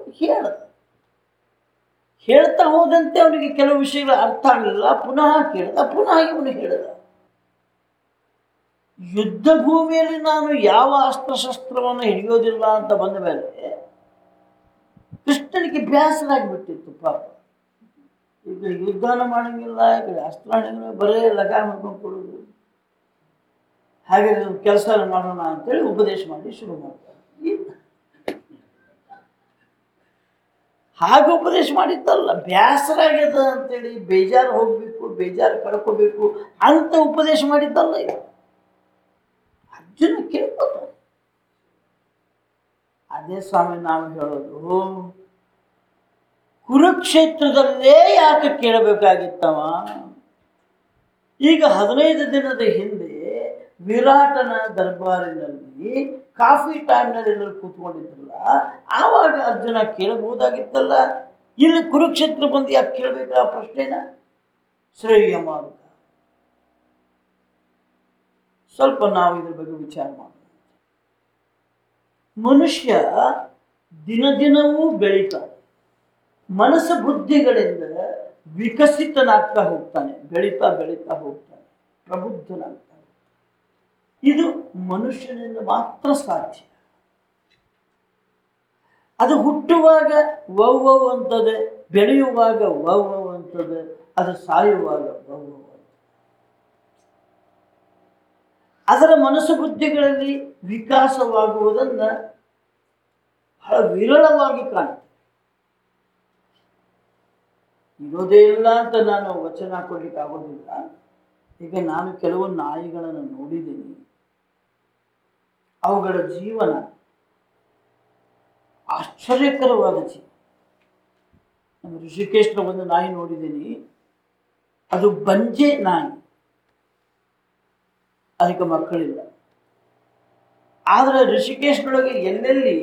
ಹೇಳ್ತಾ ಹೋದಂತೆ ಅವನಿಗೆ ಕೆಲವು ವಿಷಯಗಳು ಅರ್ಥ ಆಗಲಿಲ್ಲ, ಪುನಃ ಕೇಳಿದ, ಪುನಃ ಇವನು ಹೇಳಿದ. ಯುದ್ಧ ಭೂಮಿಯಲ್ಲಿ ನಾನು ಯಾವ ಅಸ್ತ್ರಶಸ್ತ್ರವನ್ನು ಹಿಡಿಯೋದಿಲ್ಲ ಅಂತ ಬಂದ ಮೇಲೆ ಕೃಷ್ಣನಿಗೆ ಬೇಸರಾಗಿಬಿಟ್ಟಿತ್ತು ಪಾಪ. ಈಗ ಯುದ್ಧನ ಮಾಡಂಗಿಲ್ಲ, ಈ ಕಡೆ ಅಸ್ತ್ರ ಹಿಡಿದ್ರೆ ಬರೇ ಲಗಾಯ ಮಾಡ್ಕೊಂಡು ಕೊಡೋದು. ಹಾಗೆ ಕೆಲಸ ಮಾಡೋಣ ಅಂತೇಳಿ ಉಪದೇಶ ಮಾಡಿ ಶುರು ಮಾಡ್ತಾರೆ. ಹಾಗೆ ಉಪದೇಶ ಮಾಡಿದ್ದಲ್ಲ, ಬೇಸರಾಗ್ಯದ ಅಂತೇಳಿ ಬೇಜಾರು ಹೋಗ್ಬೇಕು, ಬೇಜಾರು ಕಳ್ಕೋಬೇಕು ಅಂತ ಉಪದೇಶ ಮಾಡಿದ್ದಲ್ಲ. ಇದು ಅರ್ಜುನ ಕೇಳ್ಕೊತಾರೆ. ಅದೇ ಸ್ವಾಮಿ ನಾವು ಹೇಳೋದು, ಕುರುಕ್ಷೇತ್ರದಲ್ಲೇ ಯಾಕೆ ಕೇಳಬೇಕಾಗಿತ್ತವ? ಈಗ 15 ದಿನದ ಹಿಂದೆ ವಿರಾಟನ ದರ್ಬಾರಿನಲ್ಲಿ ಕಾಫಿ ಟೈಮ್ನಲ್ಲಿ ಎಲ್ಲರೂ ಕೂತ್ಕೊಂಡಿದ್ರಲ್ಲ, ಆವಾಗ ಅರ್ಜುನ ಕೇಳಬಹುದಾಗಿತ್ತಲ್ಲ, ಇಲ್ಲಿ ಕುರುಕ್ಷೇತ್ರ ಬಂದು ಯಾಕೆ ಕೇಳಬೇಕು ಆ ಪ್ರಶ್ನೆನ? ಶ್ರೇಯ ಮಾರುತ. ಸ್ವಲ್ಪ ನಾವು ಇದ್ರ ಬಗ್ಗೆ ವಿಚಾರ ಮಾಡೋಣ. ಮನುಷ್ಯ ದಿನ ದಿನವೂ ಬೆಳೀತಾನೆ, ಮನಸ್ಸು ಬುದ್ಧಿಗಳಿಂದ ವಿಕಸಿತನಾಗ್ತಾ ಹೋಗ್ತಾನೆ, ಬೆಳೀತಾ ಬೆಳೀತಾ ಹೋಗ್ತಾನೆ, ಪ್ರಬುದ್ಧನಾಗ್ತಾನೆ. ಇದು ಮನುಷ್ಯನಿಂದ ಮಾತ್ರ ಸಾಧ್ಯ. ಅದು ಹುಟ್ಟುವಾಗ ವೌ ಅಂತದೆ, ಬೆಳೆಯುವಾಗ ವೌ ಅಂತದೆ, ಅದು ಸಾಯುವಾಗ ವೌ. ಅದರ ಮನಸ್ಸು ಬುದ್ಧಿಗಳಲ್ಲಿ ವಿಕಾಸವಾಗುವುದನ್ನ ಬಹಳ ವಿರಳವಾಗಿ ಕಾಣ್ತದೆ. ಇರೋದೇ ಇಲ್ಲ ಅಂತ ನಾನು ವಚನ ಕೊಡ್ಲಿಕ್ಕೆ ಆಗೋದಿಲ್ಲ. ಈಗ ನಾನು ಕೆಲವು ನಾಯಿಗಳನ್ನು ನೋಡಿದ್ದೀನಿ, ಅವುಗಳ ಜೀವನ ಆಶ್ಚರ್ಯಕರವಾದ ಜೀವ. ನಮ್ಮ ಋಷಿಕೇಶ್ನ ಒಂದು ನಾಯಿ ನೋಡಿದ್ದೀನಿ, ಅದು ಬಂಜೆ ನಾಯಿ, ಅದಕ್ಕೆ ಮಕ್ಕಳಿಲ್ಲ. ಆದರೆ ಋಷಿಕೇಶ್ನೊಳಗೆ ಎಲ್ಲೆಲ್ಲಿ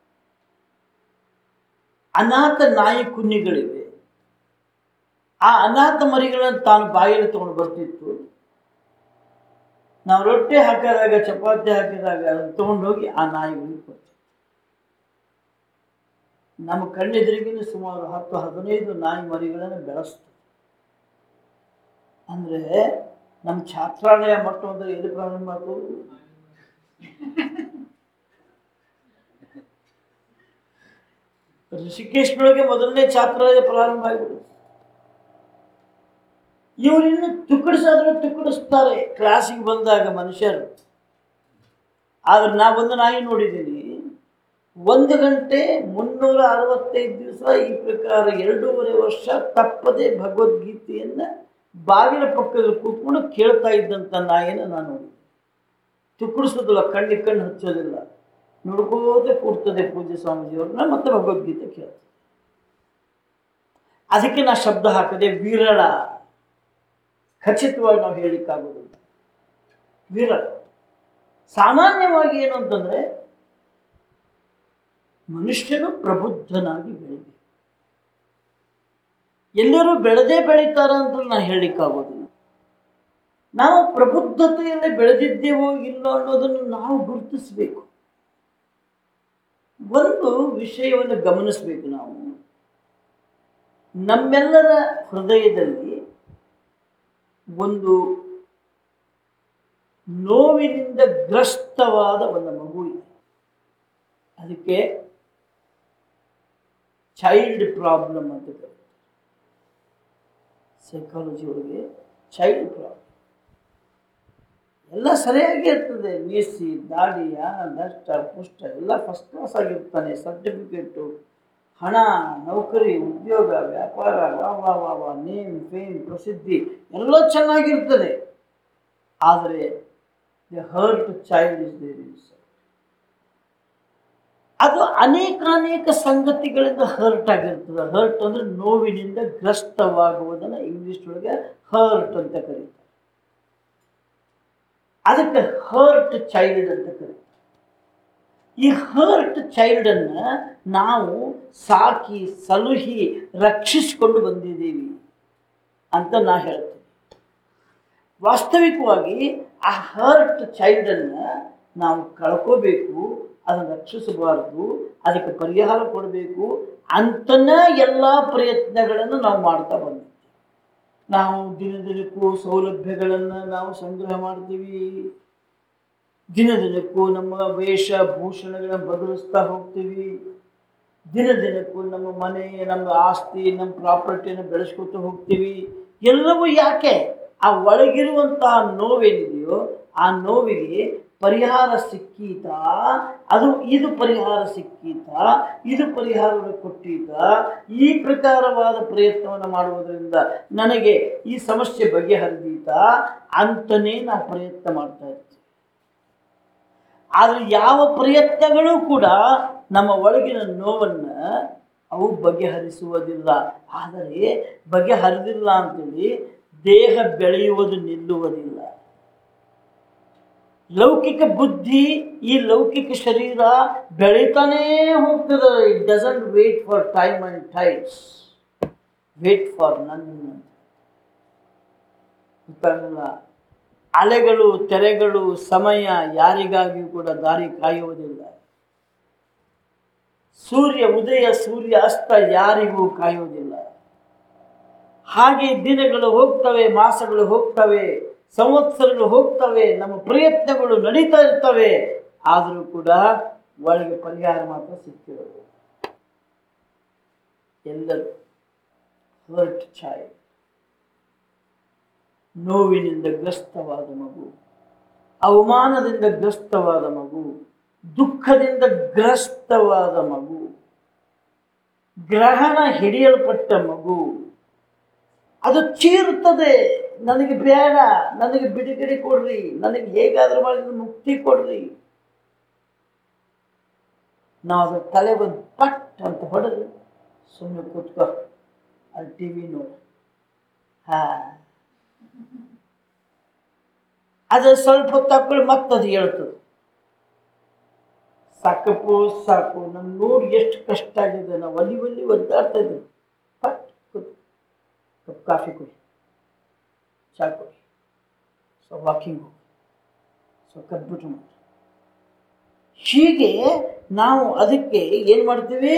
ಅನಾಥ ನಾಯಿ ಕುನ್ನಿಗಳಿವೆ, ಆ ಅನಾಥ ಮರಿಗಳನ್ನು ತಾನು ಬಾಯಲ್ಲಿ ತಗೊಂಡು ಬರ್ತಿತ್ತು. ನಾವು ರೊಟ್ಟಿ ಹಾಕಿದಾಗ, ಚಪಾತಿ ಹಾಕಿದಾಗ ಅದನ್ನು ತಗೊಂಡೋಗಿ ಆ ನಾಯಿಗಳಿಗೆ ಕೊಡ್ತೀವಿ. ನಮ್ಮ ಕಣ್ಣೆದುರಿಗಿನ ಸುಮಾರು 10-15 ನಾಯಿ ಮರಿಗಳನ್ನು ಬೆಳೆಸ್ತದೆ. ಅಂದರೆ ನಮ್ಮ ಛಾತ್ರಾಲಯ ಮಟ್ಟ ಅಂದರೆ ಎಲ್ಲಿ ಪ್ರಾರಂಭ ಆಗ್ತದೆ? ಋಷಿಕೇಶ್ನೊಳಗೆ ಮೊದಲನೇ ಛಾತ್ರಾಲಯ ಪ್ರಾರಂಭ ಆಗಿಬಿಡುತ್ತೆ. ಇವರಿನ್ನು ತುಕ್ಕಡಿಸಾದ್ರೂ ತುಕ್ಕಡಿಸ್ತಾರೆ ಕ್ಲಾಸಿಗೆ ಬಂದಾಗ ಮನುಷ್ಯರು. ಆದ್ರೆ ನಾ ಒಂದು ನಾಯಿ ನೋಡಿದ್ದೀನಿ, 1 ಗಂಟೆ 365 ದಿವಸ ಈ ಪ್ರಕಾರ 2.5 ವರ್ಷ ತಪ್ಪದೆ ಭಗವದ್ಗೀತೆಯನ್ನ ಬಾಗಿಲ ಪಕ್ಕದಲ್ಲಿ ಕೂತ್ಕೊಂಡು ಕೇಳ್ತಾ ಇದ್ದಂಥ ನಾಯಿನ ನಾನು ನೋಡಿದ್ದೆ. ತುಕ್ಕಡಿಸೋದಿಲ್ಲ, ಕಣ್ಣಿಗೆ ಕಣ್ಣು ಹಚ್ಚೋದಿಲ್ಲ, ನೋಡ್ಕೋತೆ ಕೂಡ್ತದೆ ಪೂಜ್ಯ ಸ್ವಾಮೀಜಿಯವ್ರನ್ನ, ಮತ್ತೆ ಭಗವದ್ಗೀತೆ ಕೇಳ್ತದೆ. ಅದಕ್ಕೆ ನಾ ಶಬ್ದ ಹಾಕದೆ ವಿರಳ. ಖಚಿತವಾಗಿ ನಾವು ಹೇಳಿಕ್ಕಾಗೋದಿಲ್ಲ, ವಿರಳ. ಸಾಮಾನ್ಯವಾಗಿ ಏನು ಅಂತಂದ್ರೆ ಮನುಷ್ಯನು ಪ್ರಬುದ್ಧನಾಗಿ ಬೆಳಿಬೇಕು. ಎಲ್ಲರೂ ಬೆಳೆದೇ ಬೆಳೀತಾರ ಅಂತ ನಾನು ಹೇಳಿಕ್ಕಾಗೋದಿಲ್ಲ. ನಾವು ಪ್ರಬುದ್ಧತೆಯಲ್ಲಿ ಬೆಳೆದಿದ್ದೇವೋ ಇಲ್ಲೋ ಅನ್ನೋದನ್ನು ನಾವು ಗುರುತಿಸಬೇಕು. ಒಂದು ವಿಷಯವನ್ನು ಗಮನಿಸಬೇಕು ನಾವು. ನಮ್ಮೆಲ್ಲರ ಹೃದಯದಲ್ಲಿ ಒಂದು ನೋವಿನಿಂದ ಗ್ರಸ್ತವಾದ ಒಂದು ಮಗು ಇದೆ. ಅದಕ್ಕೆ ಚೈಲ್ಡ್ ಪ್ರಾಬ್ಲಮ್ ಅಂತ ಕರೀತಾರೆ ಸೈಕಾಲಜಿ ಒಳಗೆ. ಚೈಲ್ಡ್ ಪ್ರಾಬ್ಲಮ್ ಎಲ್ಲ ಸರಿಯಾಗಿ ಇರ್ತದೆ, ಮೀಸಿ ದಾಡಿ ದಷ್ಟ ಪುಷ್ಟ ಎಲ್ಲ ಫಸ್ಟ್ ಕ್ಲಾಸ್ ಆಗಿರ್ತಾನೆ, ಸರ್ಟಿಫಿಕೇಟು, ಹಣ, ನೌಕರಿ, ಉದ್ಯೋಗ, ವ್ಯಾಪಾರ, ವಾ ನೇಮ್, ಫೇಮ್, ಪ್ರಸಿದ್ಧಿ ಎಲ್ಲ ಚೆನ್ನಾಗಿರ್ತದೆ. ಆದರೆ the hurt child is there inside. ಅದು ಅನೇಕ ಸಂಗತಿಗಳಿಂದ ಹರ್ಟ್ ಆಗಿರ್ತದೆ. ಹರ್ಟ್ ಅಂದ್ರೆ ನೋವಿನಿಂದ ಗ್ರಸ್ತವಾಗುವುದನ್ನು ಇಂಗ್ಲಿಷ್ ಒಳಗೆ ಹರ್ಟ್ ಅಂತ ಕರೀತಾರೆ. ಅದಕ್ಕೆ ಹರ್ಟ್ ಚೈಲ್ಡ್ ಅಂತ ಕರೀತಾರೆ. ಈ ಹರ್ಟ್ ಚೈಲ್ಡನ್ನ ನಾವು ಸಾಕಿ ಸಲುಹಿ ರಕ್ಷಿಸಿಕೊಂಡು ಬಂದಿದ್ದೀವಿ ಅಂತ ನಾ ಹೇಳ್ತೀನಿ. ವಾಸ್ತವಿಕವಾಗಿ ಆ ಹರ್ಟ್ ಚೈಲ್ಡನ್ನು ನಾವು ಕಳ್ಕೋಬೇಕು, ಅದನ್ನು ರಕ್ಷಿಸಬಾರ್ದು, ಅದಕ್ಕೆ ಪರಿಹಾರ ಕೊಡಬೇಕು ಅಂತನ ಎಲ್ಲ ಪ್ರಯತ್ನಗಳನ್ನು ನಾವು ಮಾಡ್ತಾ ಬಂದಿದ್ದೀವಿ. ನಾವು ದಿನದಿನಕ್ಕೂ ಸೌಲಭ್ಯಗಳನ್ನು ನಾವು ಸಂಗ್ರಹ ಮಾಡ್ತೀವಿ, ದಿನದಿನಕ್ಕೂ ನಮ್ಮ ವೇಷಭೂಷಣಗಳನ್ನು ಬದಲಿಸ್ತಾ ಹೋಗ್ತೀವಿ, ದಿನದಿನಕ್ಕೂ ನಮ್ಮ ಮನೆ, ನಮ್ಮ ಆಸ್ತಿ, ನಮ್ಮ ಪ್ರಾಪರ್ಟಿಯನ್ನು ಬೆಳೆಸ್ಕೊತಾ ಹೋಗ್ತೀವಿ. ಎಲ್ಲವೂ ಯಾಕೆ? ಆ ಒಳಗಿರುವಂತಹ ನೋವೇನಿದೆಯೋ ಆ ನೋವಿಗೆ ಪರಿಹಾರ ಸಿಕ್ಕೀತಾ, ಇದು ಪರಿಹಾರ ಸಿಕ್ಕೀತಾ, ಇದು ಪರಿಹಾರ ಕೊಟ್ಟೀತಾ, ಈ ಪ್ರಕಾರವಾದ ಪ್ರಯತ್ನವನ್ನು ಮಾಡುವುದರಿಂದ ನನಗೆ ಈ ಸಮಸ್ಯೆ ಬಗೆಹರಿದೀತಾ ಅಂತಲೇ ನಾವು ಪ್ರಯತ್ನ ಮಾಡ್ತಾ ಇರ್ತೀವಿ. ಆದರೆ ಯಾವ ಪ್ರಯತ್ನಗಳೂ ಕೂಡ ನಮ್ಮ ಒಳಗಿನ ನೋವನ್ನು ಅವು ಬಗೆಹರಿಸುವುದಿಲ್ಲ. ಆದರೆ ಬಗೆಹರಿದಿಲ್ಲ ಅಂತೇಳಿ ದೇಹ ಬೆಳೆಯುವುದು ನಿಲ್ಲುವುದಿಲ್ಲ. ಲೌಕಿಕ ಬುದ್ಧಿ, ಈ ಲೌಕಿಕ ಶರೀರ ಬೆಳೀತಾನೇ ಹೋಗ್ತದೆ. It doesn't wait for time and tides, wait for none. ಗೊತ್ತಾಗಲ್ಲ. ಅಲೆಗಳು, ತೆರೆಗಳು, ಸಮಯ ಯಾರಿಗಾಗಿಯೂ ಕೂಡ ದಾರಿ ಕಾಯುವುದಿಲ್ಲ. ಸೂರ್ಯ ಉದಯ, ಸೂರ್ಯ ಅಸ್ತ ಯಾರಿಗೂ ಕಾಯುವುದಿಲ್ಲ. ಹಾಗೆ ದಿನಗಳು ಹೋಗ್ತವೆ, ಮಾಸಗಳು ಹೋಗ್ತವೆ, ಸಂವತ್ಸರಗಳು ಹೋಗ್ತವೆ, ನಮ್ಮ ಪ್ರಯತ್ನಗಳು ನಡೀತಾ ಇರ್ತವೆ. ಆದರೂ ಕೂಡ ಒಳಗೆ ಪರಿಹಾರ ಮಾತ್ರ ಸಿಕ್ಕಿರೋದು. ಎಲ್ಲರೂ ಹರ್ಟ್ ಛಾಯೆ, ನೋವಿನಿಂದ ಗ್ರಸ್ತವಾದ ಮಗು, ಅವಮಾನದಿಂದ ಗ್ರಸ್ತವಾದ ಮಗು, ದುಃಖದಿಂದ ಗ್ರಸ್ತವಾದ ಮಗು, ಗ್ರಹಣ ಹಿಡಿಯಲ್ಪಟ್ಟ ಮಗು. ಅದು ಚೀರುತ್ತದೆ, ನನಗೆ ಬೇಡ, ನನಗೆ ಬಿಡುಗಡೆ ಕೊಡ್ರಿ, ನನಗೆ ಹೇಗಾದ್ರೂ ಮಾಡಿದ್ರೆ ಮುಕ್ತಿ ಕೊಡ್ರಿ. ನಾವು ಅದ್ರ ತಲೆ ಬಂದು ಪಟ್ ಅಂತ ಹೊಡೆದು ಸುಮ್ಮನೆ ಕೂತ್ಕೋ, ಅಲ್ಲಿ ಟಿವಿ ನೋಡಿ. ಅದು ಸ್ವಲ್ಪ ಹೊತ್ತಾಕೊಳ್ಳಿ ಮತ್ತದು ಹೇಳ್ತದೆ, ಸಾಕಪ್ಪು ಸಾಕು, ನಮ್ ನೋಡಿ ಎಷ್ಟು ಕಷ್ಟ ಆಗಿದೆ, ನಾವು ಅಲ್ಲಿ ಒದ್ದಾಡ್ತಾ ಇದ್ದೀವಿ. ಪಟ್ ಕೂತು ಕಪ್ ಕಾಫಿ ಕುಡಿ, ಚಾ ಕುಡಿ, ಸೊ ವಾಕಿಂಗ್ ಹೋಗಿ, ಸೊ ಕದ್ಬಿಟ್ಟು ಮಾಡಿ. ಹೀಗೆ ನಾವು ಅದಕ್ಕೆ ಏನು ಮಾಡ್ತೀವಿ?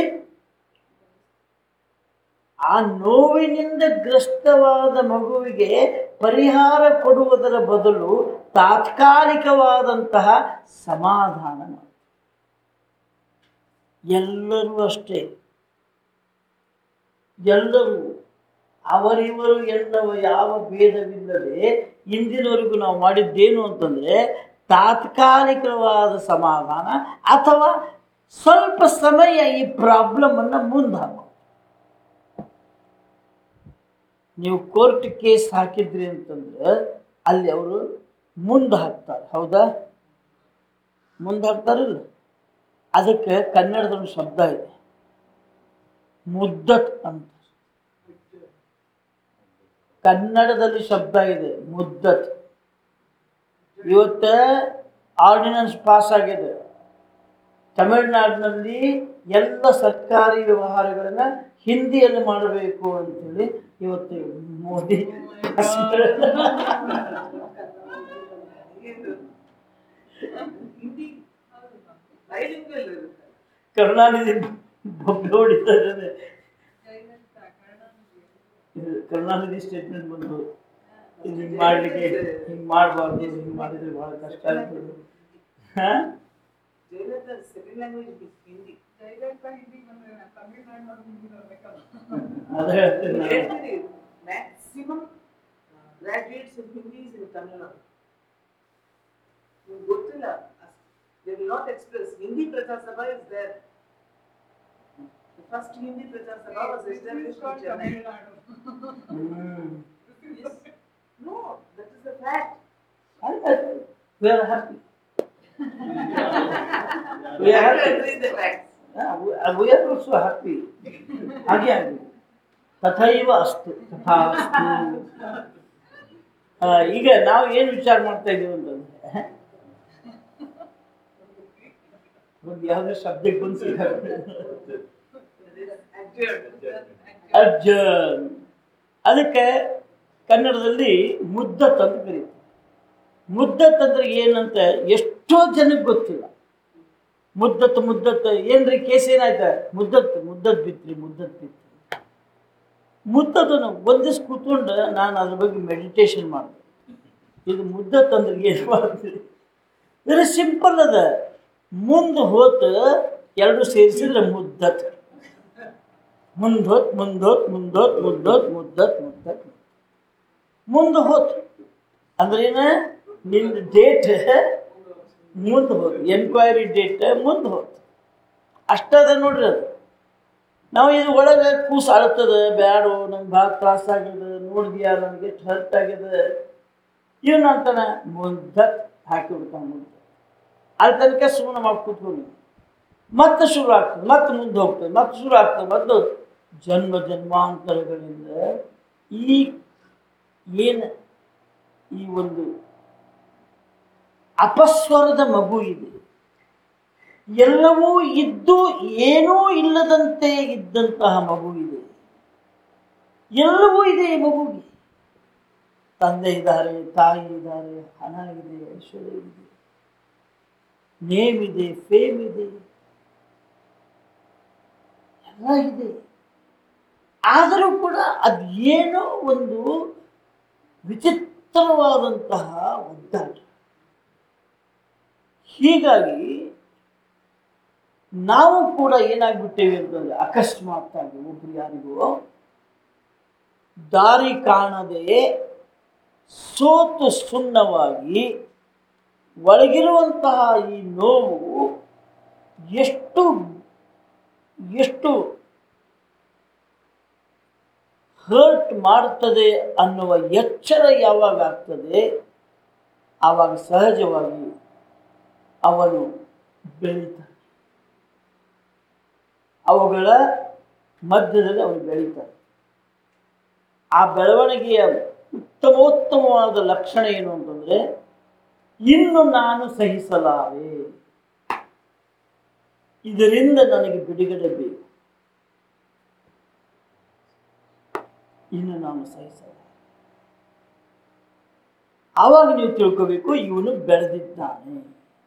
ಆ ನೋವಿನಿಂದ ಗ್ರಸ್ತವಾದ ಮಗುವಿಗೆ ಪರಿಹಾರ ಕೊಡುವುದರ ಬದಲು ತಾತ್ಕಾಲಿಕವಾದಂತಹ ಸಮಾಧಾನ. ಎಲ್ಲರೂ ಅಷ್ಟೇ, ಎಲ್ಲರೂ ಅವರಿವರು ಎನ್ನುವ ಯಾವ ಭೇದವಿಲ್ಲದೆ ಇಂದಿನವರೆಗೂ ನಾವು ಮಾಡಿದ್ದೇನು ಅಂತಂದರೆ ತಾತ್ಕಾಲಿಕವಾದ ಸಮಾಧಾನ, ಅಥವಾ ಸ್ವಲ್ಪ ಸಮಯ ಈ ಪ್ರಾಬ್ಲಮನ್ನು ಮುಂದೆ ಹಾಕು. ನೀವು ಕೋರ್ಟ್ ಕೇಸ್ ಹಾಕಿದ್ರಿ ಅಂತಂದ್ರೆ ಅಲ್ಲಿ ಅವರು ಮುಂದೆ ಹಾಕ್ತಾರೆ, ಹೌದಾ? ಮುಂದೆ ಹಾಕ್ತಾರಿಲ್ಲ? ಅದಕ್ಕೆ ಕನ್ನಡದೊಂದು ಶಬ್ದ ಇದೆ, ಮುದ್ದತ್ ಅಂತ. ಕನ್ನಡದಲ್ಲಿ ಶಬ್ದ ಇದೆ ಮುದ್ದತ್. ಇವತ್ತ ಆರ್ಡಿನೆನ್ಸ್ ಪಾಸ್ ಆಗಿದೆ. ತಮಿಳುನಾಡಿನಲ್ಲಿ ಎಲ್ಲ ಸರ್ಕಾರಿ ವ್ಯವಹಾರಗಳನ್ನು ಹಿಂದಿಯಲ್ಲಿ ಮಾಡಬೇಕು ಅಂತೇಳಿ ಇವತ್ತು ಮೋದಿ ಕರುಣಾನಿಧಿ ಬೊಬ್ಬೆ ಹೊಡಿತಾರೆ. ಕರುಣಾನಿಧಿ ಸ್ಟೇಟ್ಮೆಂಟ್ ಬಂದು ಹಿಂಗೆ ಮಾಡಲಿಕ್ಕೆ, ಹಿಂಗೆ ಮಾಡಬಾರ್ದು, ಹಿಂಗೆ ಮಾಡಿದ್ರೆ ಬಹಳ ಕಷ್ಟ ಆಗ್ತದೆ. ಅದೇ ಹೇಳ್ತೀನಿ, maximum graduates in Hindi is in Tamil Nadu. ನಿಮ್ಗೆ ಗೊತ್ತಿಲ್ಲ, they will not express. Hindi Pracha Sabha is there. The first Hindi Pracha Sabha was established in Chennai. Yes. No, that is the fact. We are happy. We have to agree the facts. We are also happy. ಹಾಗೆ ಆಗಿ ತಥೈವ ಅಸ್ತು ತಥಾಸ್ತು. ಈಗ ನಾವು ಏನು ವಿಚಾರ ಮಾಡ್ತಾ ಇದ್ದೀವಿ ಅಂತಂದ್ರೆ, ಒಂದು ಯಾವುದೇ ಶಬ್ದಕ್ಕೆ ಬಂದು ಅರ್ಜುನ್. ಅದಕ್ಕೆ ಕನ್ನಡದಲ್ಲಿ ಮುದ್ದತ್ ಅಂತ ಕರೀತಾರೆ. ಮುದ್ದತ್ ಅಂದ್ರೆ ಏನಂತ ಎಷ್ಟೋ ಜನಕ್ಕೆ ಗೊತ್ತಿಲ್ಲ. ಮುದ್ದತ್ ಏನ್ರಿ ಕೇಸ್ ಏನಾಯ್ತ? ಮುದ್ದತ್ ಬಿತ್ರಿ. ಮುದ್ದತನ್ನು ಒಂದಿವ್ಸ ಕೂತ್ಕೊಂಡು ನಾನು ಅದ್ರ ಬಗ್ಗೆ ಮೆಡಿಟೇಷನ್ ಮಾಡಿದೆ. ಇದು ಮುದ್ದತ್ ಅಂದ್ರೆ ಏನು ಮಾಡ್ತೀವಿ? ವೆರಿ ಸಿಂಪಲ್ ಅದ. ಮುಂದೆ ಹೋತು ಎರಡು ಸೇರಿಸಿದ್ರೆ ಮುದ್ದತ್. ಮುಂದೋತ್ ಅಂದ್ರೇನ? ನಿಂದು ಡೇಟ್ ಮುಂದೆ ಹೋತು, ಎನ್ಕ್ವೈರಿ ಡೇಟ್ ಮುಂದೆ ಹೋತು, ಅಷ್ಟದ ನೋಡ್ರಿ. ಅದು ನಾವು ಇದು ಒಳಗೆ ಕೂಸು ಆಡ್ತದೆ, ಬ್ಯಾಡು ನಂಗೆ ಭಾಳ ತ್ರಾಸ ಆಗಿದೆ, ನೋಡಿದ್ಯಾ ನನಗೆ ಎಷ್ಟು ಹರ್ಟ್ ಆಗಿದೆ, ಇವನು ಅಂತಾನೆ ಮುದ್ದತ್ ಹಾಕಿಬಿಡ್ತಾನೆ. ಮುಂದೆ ಅಲ್ಲಿ ತನಕ ಸುಮ್ಮನೆ ಮಾಡಿ ಕೂತ್ಕೊಂಡು ಮತ್ತೆ ಶುರು ಆಗ್ತದೆ, ಮತ್ತೆ ಮುಂದೆ ಹೋಗ್ತದೆ, ಮತ್ತೆ ಶುರು ಆಗ್ತದೆ. ಮತ್ತು ಜನ್ಮಾಂತರಗಳಿಂದ ಈ ಏನು ಈ ಒಂದು ಅಪಸ್ವರದ ಮಗು ಇದೆ. ಎಲ್ಲವೂ ಇದ್ದು ಏನೂ ಇಲ್ಲದಂತೆ ಇದ್ದಂತಹ ಮಗು ಇದೆ. ಎಲ್ಲವೂ ಇದೆ ಈ ಮಗುವಿಗೆ. ತಂದೆ ಇದ್ದಾರೆ, ತಾಯಿ ಇದ್ದಾರೆ, ಹಣ ಇದೆ, ಐಶ್ವರ್ಯ ಇದೆ, ನೇಮ್ ಇದೆ, ಫೇಮ್ ಇದೆ, ಎಲ್ಲ ಇದೆ. ಆದರೂ ಕೂಡ ಅದೇನೋ ಒಂದು ವಿಚಿತ್ರವಾದಂತಹ ಒದ್ದಾಟ. ಹೀಗಾಗಿ ನಾವು ಕೂಡ ಏನಾಗ್ಬಿಟ್ಟೇವೆ ಅಂತಂದ್ರೆ ಅಕಸ್ಮಾತ್ತಾಗಿ ಒಬ್ರು ಯಾರಿಗೂ ದಾರಿ ಕಾಣದೆ ಸೋತು ಸುಣ್ಣವಾಗಿ ಒಳಗಿರುವಂತಹ ಈ ನೋವು ಎಷ್ಟು ಎಷ್ಟು ಹರ್ಟ್ ಮಾಡುತ್ತದೆ ಅನ್ನುವ ಎಚ್ಚರ ಯಾವಾಗ ಆಗ್ತದೆ ಆವಾಗ ಸಹಜವಾಗಿ ಅವನು ಬೆಳೀತಾನೆ. ಅವುಗಳ ಮಧ್ಯದಲ್ಲಿ ಅವನು ಬೆಳೀತಾನೆ. ಆ ಬೆಳವಣಿಗೆಯ ಉತ್ತಮೋತ್ತಮವಾದ ಲಕ್ಷಣ ಏನು ಅಂತಂದ್ರೆ, ಇನ್ನು ನಾನು ಸಹಿಸಲಾರೆ, ಇದರಿಂದ ನನಗೆ ಬಿಡುಗಡೆ ಬೇಕು, ಇನ್ನು ನಾನು ಸಹಿಸಲಾರೆ. ಆವಾಗ ನೀವು ತಿಳ್ಕೋಬೇಕು, ಇವನು ಬೆಳೆದಿದ್ದಾನೆ.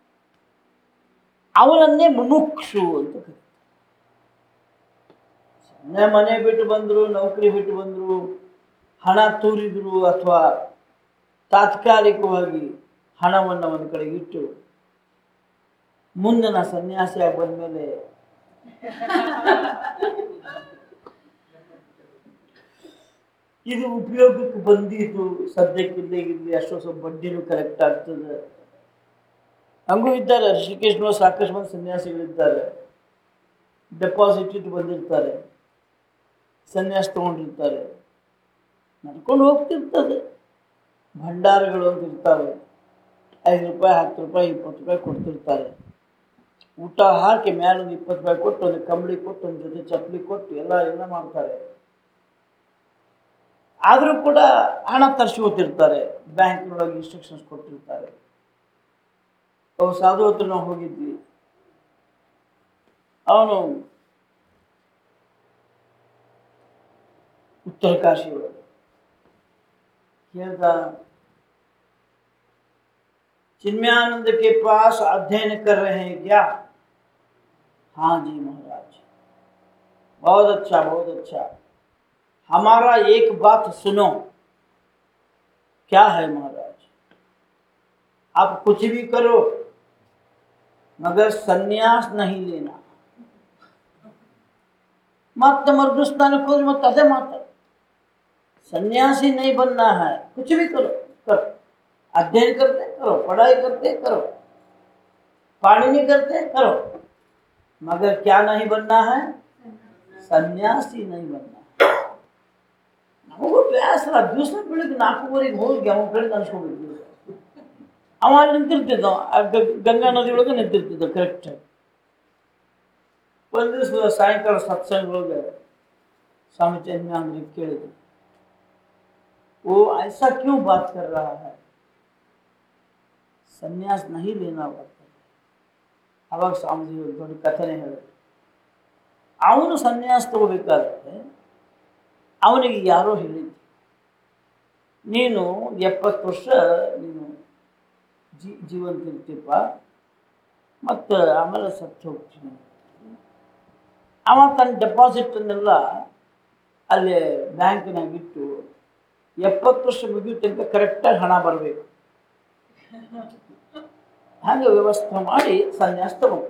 ಅವನನ್ನೇ ಮುಮುಕ್ಷು ಅಂತ ಕರೀತಾರೆ. ಸುಮ್ಮನೆ ಮನೆ ಬಿಟ್ಟು ಬಂದರು, ನೌಕರಿ ಬಿಟ್ಟು ಬಂದರು, ಹಣ ತೂರಿದ್ರು, ಅಥವಾ ತಾತ್ಕಾಲಿಕವಾಗಿ ಹಣವನ್ನು ಒಂದು ಕಡೆಗೆ ಇಟ್ಟು ಮುಂದೆ ನಾ ಸನ್ಯಾಸಿಯಾಗಿ ಬಂದಮೇಲೆ ಇದು ಉಪಯೋಗಕ್ಕೆ ಬಂದಿದ್ದು, ಸದ್ಯಕ್ಕಿಲ್ಲೇ ಇರಲಿ, ಅಷ್ಟೋ ಸ್ವಲ್ಪ ಬಡ್ಡಿನೂ ಕರೆಕ್ಟ್ ಆಗ್ತದೆ. ಹಂಗೂ ಇದ್ದಾರೆ, ಶ್ರೀಕೃಷ್ಣ ಸಾಕಷ್ಟು ಮಂದಿ ಸನ್ಯಾಸಿಗಳಿದ್ದಾರೆ, ಡೆಪಾಸಿಟ್ ಇಟ್ಟು ಬಂದಿರ್ತಾರೆ, ಸನ್ಯಾಸ ತಗೊಂಡಿರ್ತಾರೆ, ನಡ್ಕೊಂಡು ಹೋಗ್ತಿರ್ತದೆ. ಭಂಡಾರಗಳು ಅಂತ ಇರ್ತಾರೆ, 5 ರೂಪಾಯಿ 10 ರೂಪಾಯಿ 20 ರೂಪಾಯಿ ಕೊಡ್ತಿರ್ತಾರೆ. ಊಟ ಹಾಕಿ ಮೇಲೊಂದು 20 ರೂಪಾಯಿ ಕೊಟ್ಟು, ಒಂದು ಕಂಬಳಿ ಕೊಟ್ಟು, ಒಂದು ಜೊತೆ ಚಪ್ಪಲಿ ಕೊಟ್ಟು ಎಲ್ಲ ಮಾಡ್ತಾರೆ. ಆದರೂ ಕೂಡ ಹಣ ತರಿಸ್ಕೊತಿರ್ತಾರೆ, ಬ್ಯಾಂಕ್ನೊಳಗೆ ಇನ್ಸ್ಟ್ರಕ್ಷನ್ಸ್ ಕೊಟ್ಟಿರ್ತಾರೆ. ಅವು ಸಾಧು ಹತ್ರ ನಾವು ಹೋಗಿದ್ವಿ, ಅವನು उत्तर काशी चिन्मयानंद के पास अध्ययन कर रहे हैं क्या? हाँ जी महाराज, बहुत अच्छा बहुत अच्छा। हमारा एक बात सुनो। क्या है महाराज? आप कुछ भी करो मगर सन्यास नहीं लेना। मत मर्द स्नान खोज मत अदे माता, सन्यासी नहीं बनना है। कुछ भी करो करो, अध्ययन करते करो, पढ़ाई करते करो, पाणिनि करते करो, मगर क्या नहीं बनना है? सन्यासी नहीं बनना है। नमगू ಬೇಸರ, ದಿವಸ ಬೆಳಿಗ್ಗೆ 4:30ಗೆ ಹೋಗಿ ಅವನ ಕಡೆ ಅನ್ಸ್ಕೊಂಡ್ಬಿಡ್ತೀವಿ. ಅವ ಅಲ್ಲಿ ನಿಂತಿರ್ತಿದ್ದ, ಗಂಗಾ ನದಿ ಒಳಗೆ ನಿಂತಿರ್ತಿದ್ದ ಕರೆಕ್ಟ್. ಒಂದು ದಿವಸ ಸಾಯಂಕಾಲ ಸತ್ಸಂಗದೊಳಗೆ स्वामी चिन्मयानंद जी ಕೇಳಿದ್ರು, वो ऐसा क्यों बात कर रहा है, संन्यास नहीं लेना पड़ता। ಅವಾಗ ಸ್ವಾಮೀಜಿ ದೊಡ್ಡ ಕಥೆನೇ ಹೇಳಿದ್ರು. ಅವನು ಸನ್ಯಾಸ ತಗೋಬೇಕಾದ್ರೆ ಅವನಿಗೆ ಯಾರೋ ಹೇಳಿದ್ರು, ನೀನು 70 ವರ್ಷ ನೀನು ಜೀವಂತ ಇರ್ತೀಪ್ಪ, ಮತ್ತು ಆಮೇಲೆ ಸತ್ತು ಹೋಗ್ತೀನಿ. ಅವ ತನ್ನ ಡೆಪಾಸಿಟನ್ನೆಲ್ಲ ಅಲ್ಲಿ ಬ್ಯಾಂಕಿನಾಗಿಟ್ಟು 70 ವರ್ಷ ಮುಗಿಯೋ ತನಕ ಕರೆಕ್ಟಾಗಿ ಹಣ ಬರಬೇಕು, ಹಾಗೆ ವ್ಯವಸ್ಥೆ ಮಾಡಿ ಸನ್ಯಾಸ ತಗೊಂಡು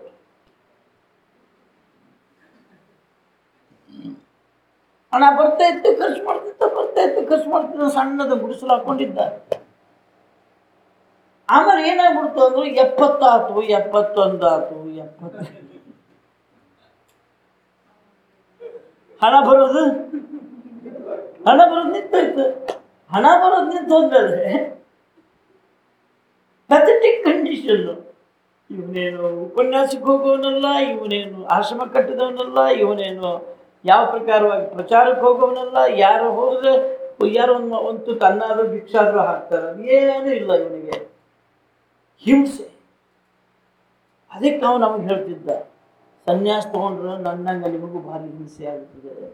ಹಣ ಬರ್ತಾ ಇತ್ತು, ಖರ್ಚು ಮಾಡ್ತಿದ್ದ, ಬರ್ತಾ ಇತ್ತು, ಖರ್ಚು ಮಾಡ್ತಿದ್ದ, ಸಣ್ಣದ ಗುಡಿಸಲು ಹಾಕೊಂಡಿದ್ದ. ಆಮೇಲೆ ಏನಾಗ್ಬಿಡ್ತು ಅಂದ್ರೆ 70 ಆಯ್ತು, 71 ಆಯ್ತು, 70 ಹಣ ಬರೋದು ನಿಂತೋಯ್ತು. ಹಣ ಬರೋದು ನಿಂತು ಹೋದ್ಮೇಲೆ ಪೆಥೆಟಿಕ್ ಕಂಡೀಷನ್ನು. ಇವನೇನು ಉಪನ್ಯಾಸಕ್ಕೆ ಹೋಗೋವನಲ್ಲ, ಇವನೇನು ಆಶ್ರಮ ಕಟ್ಟಿದವನಲ್ಲ, ಇವನೇನು ಯಾವ ಪ್ರಕಾರವಾಗಿ ಪ್ರಚಾರಕ್ಕೆ ಹೋಗೋವನಲ್ಲ. ಯಾರು ಹೋದ್ರೆ ಯಾರೋ ಒಂದು ತುತ್ತು ಅನ್ನಾದ್ರೂ ಭಿಕ್ಷಾದ್ರೂ ಹಾಕ್ತಾರೆ, ಏನೂ ಇಲ್ಲ ಇವನಿಗೆ. ಹಿಂಸೆ. ಅದಕ್ಕೆ ನಾವು ನಮಗೆ ಹೇಳ್ತಿದ್ದ, ಸನ್ಯಾಸ ತಗೊಂಡ್ರೆ ನನ್ನಂಗೆ ನಿಮಗೂ ಭಾರಿ ಹಿಂಸೆ ಆಗ್ತದೆ,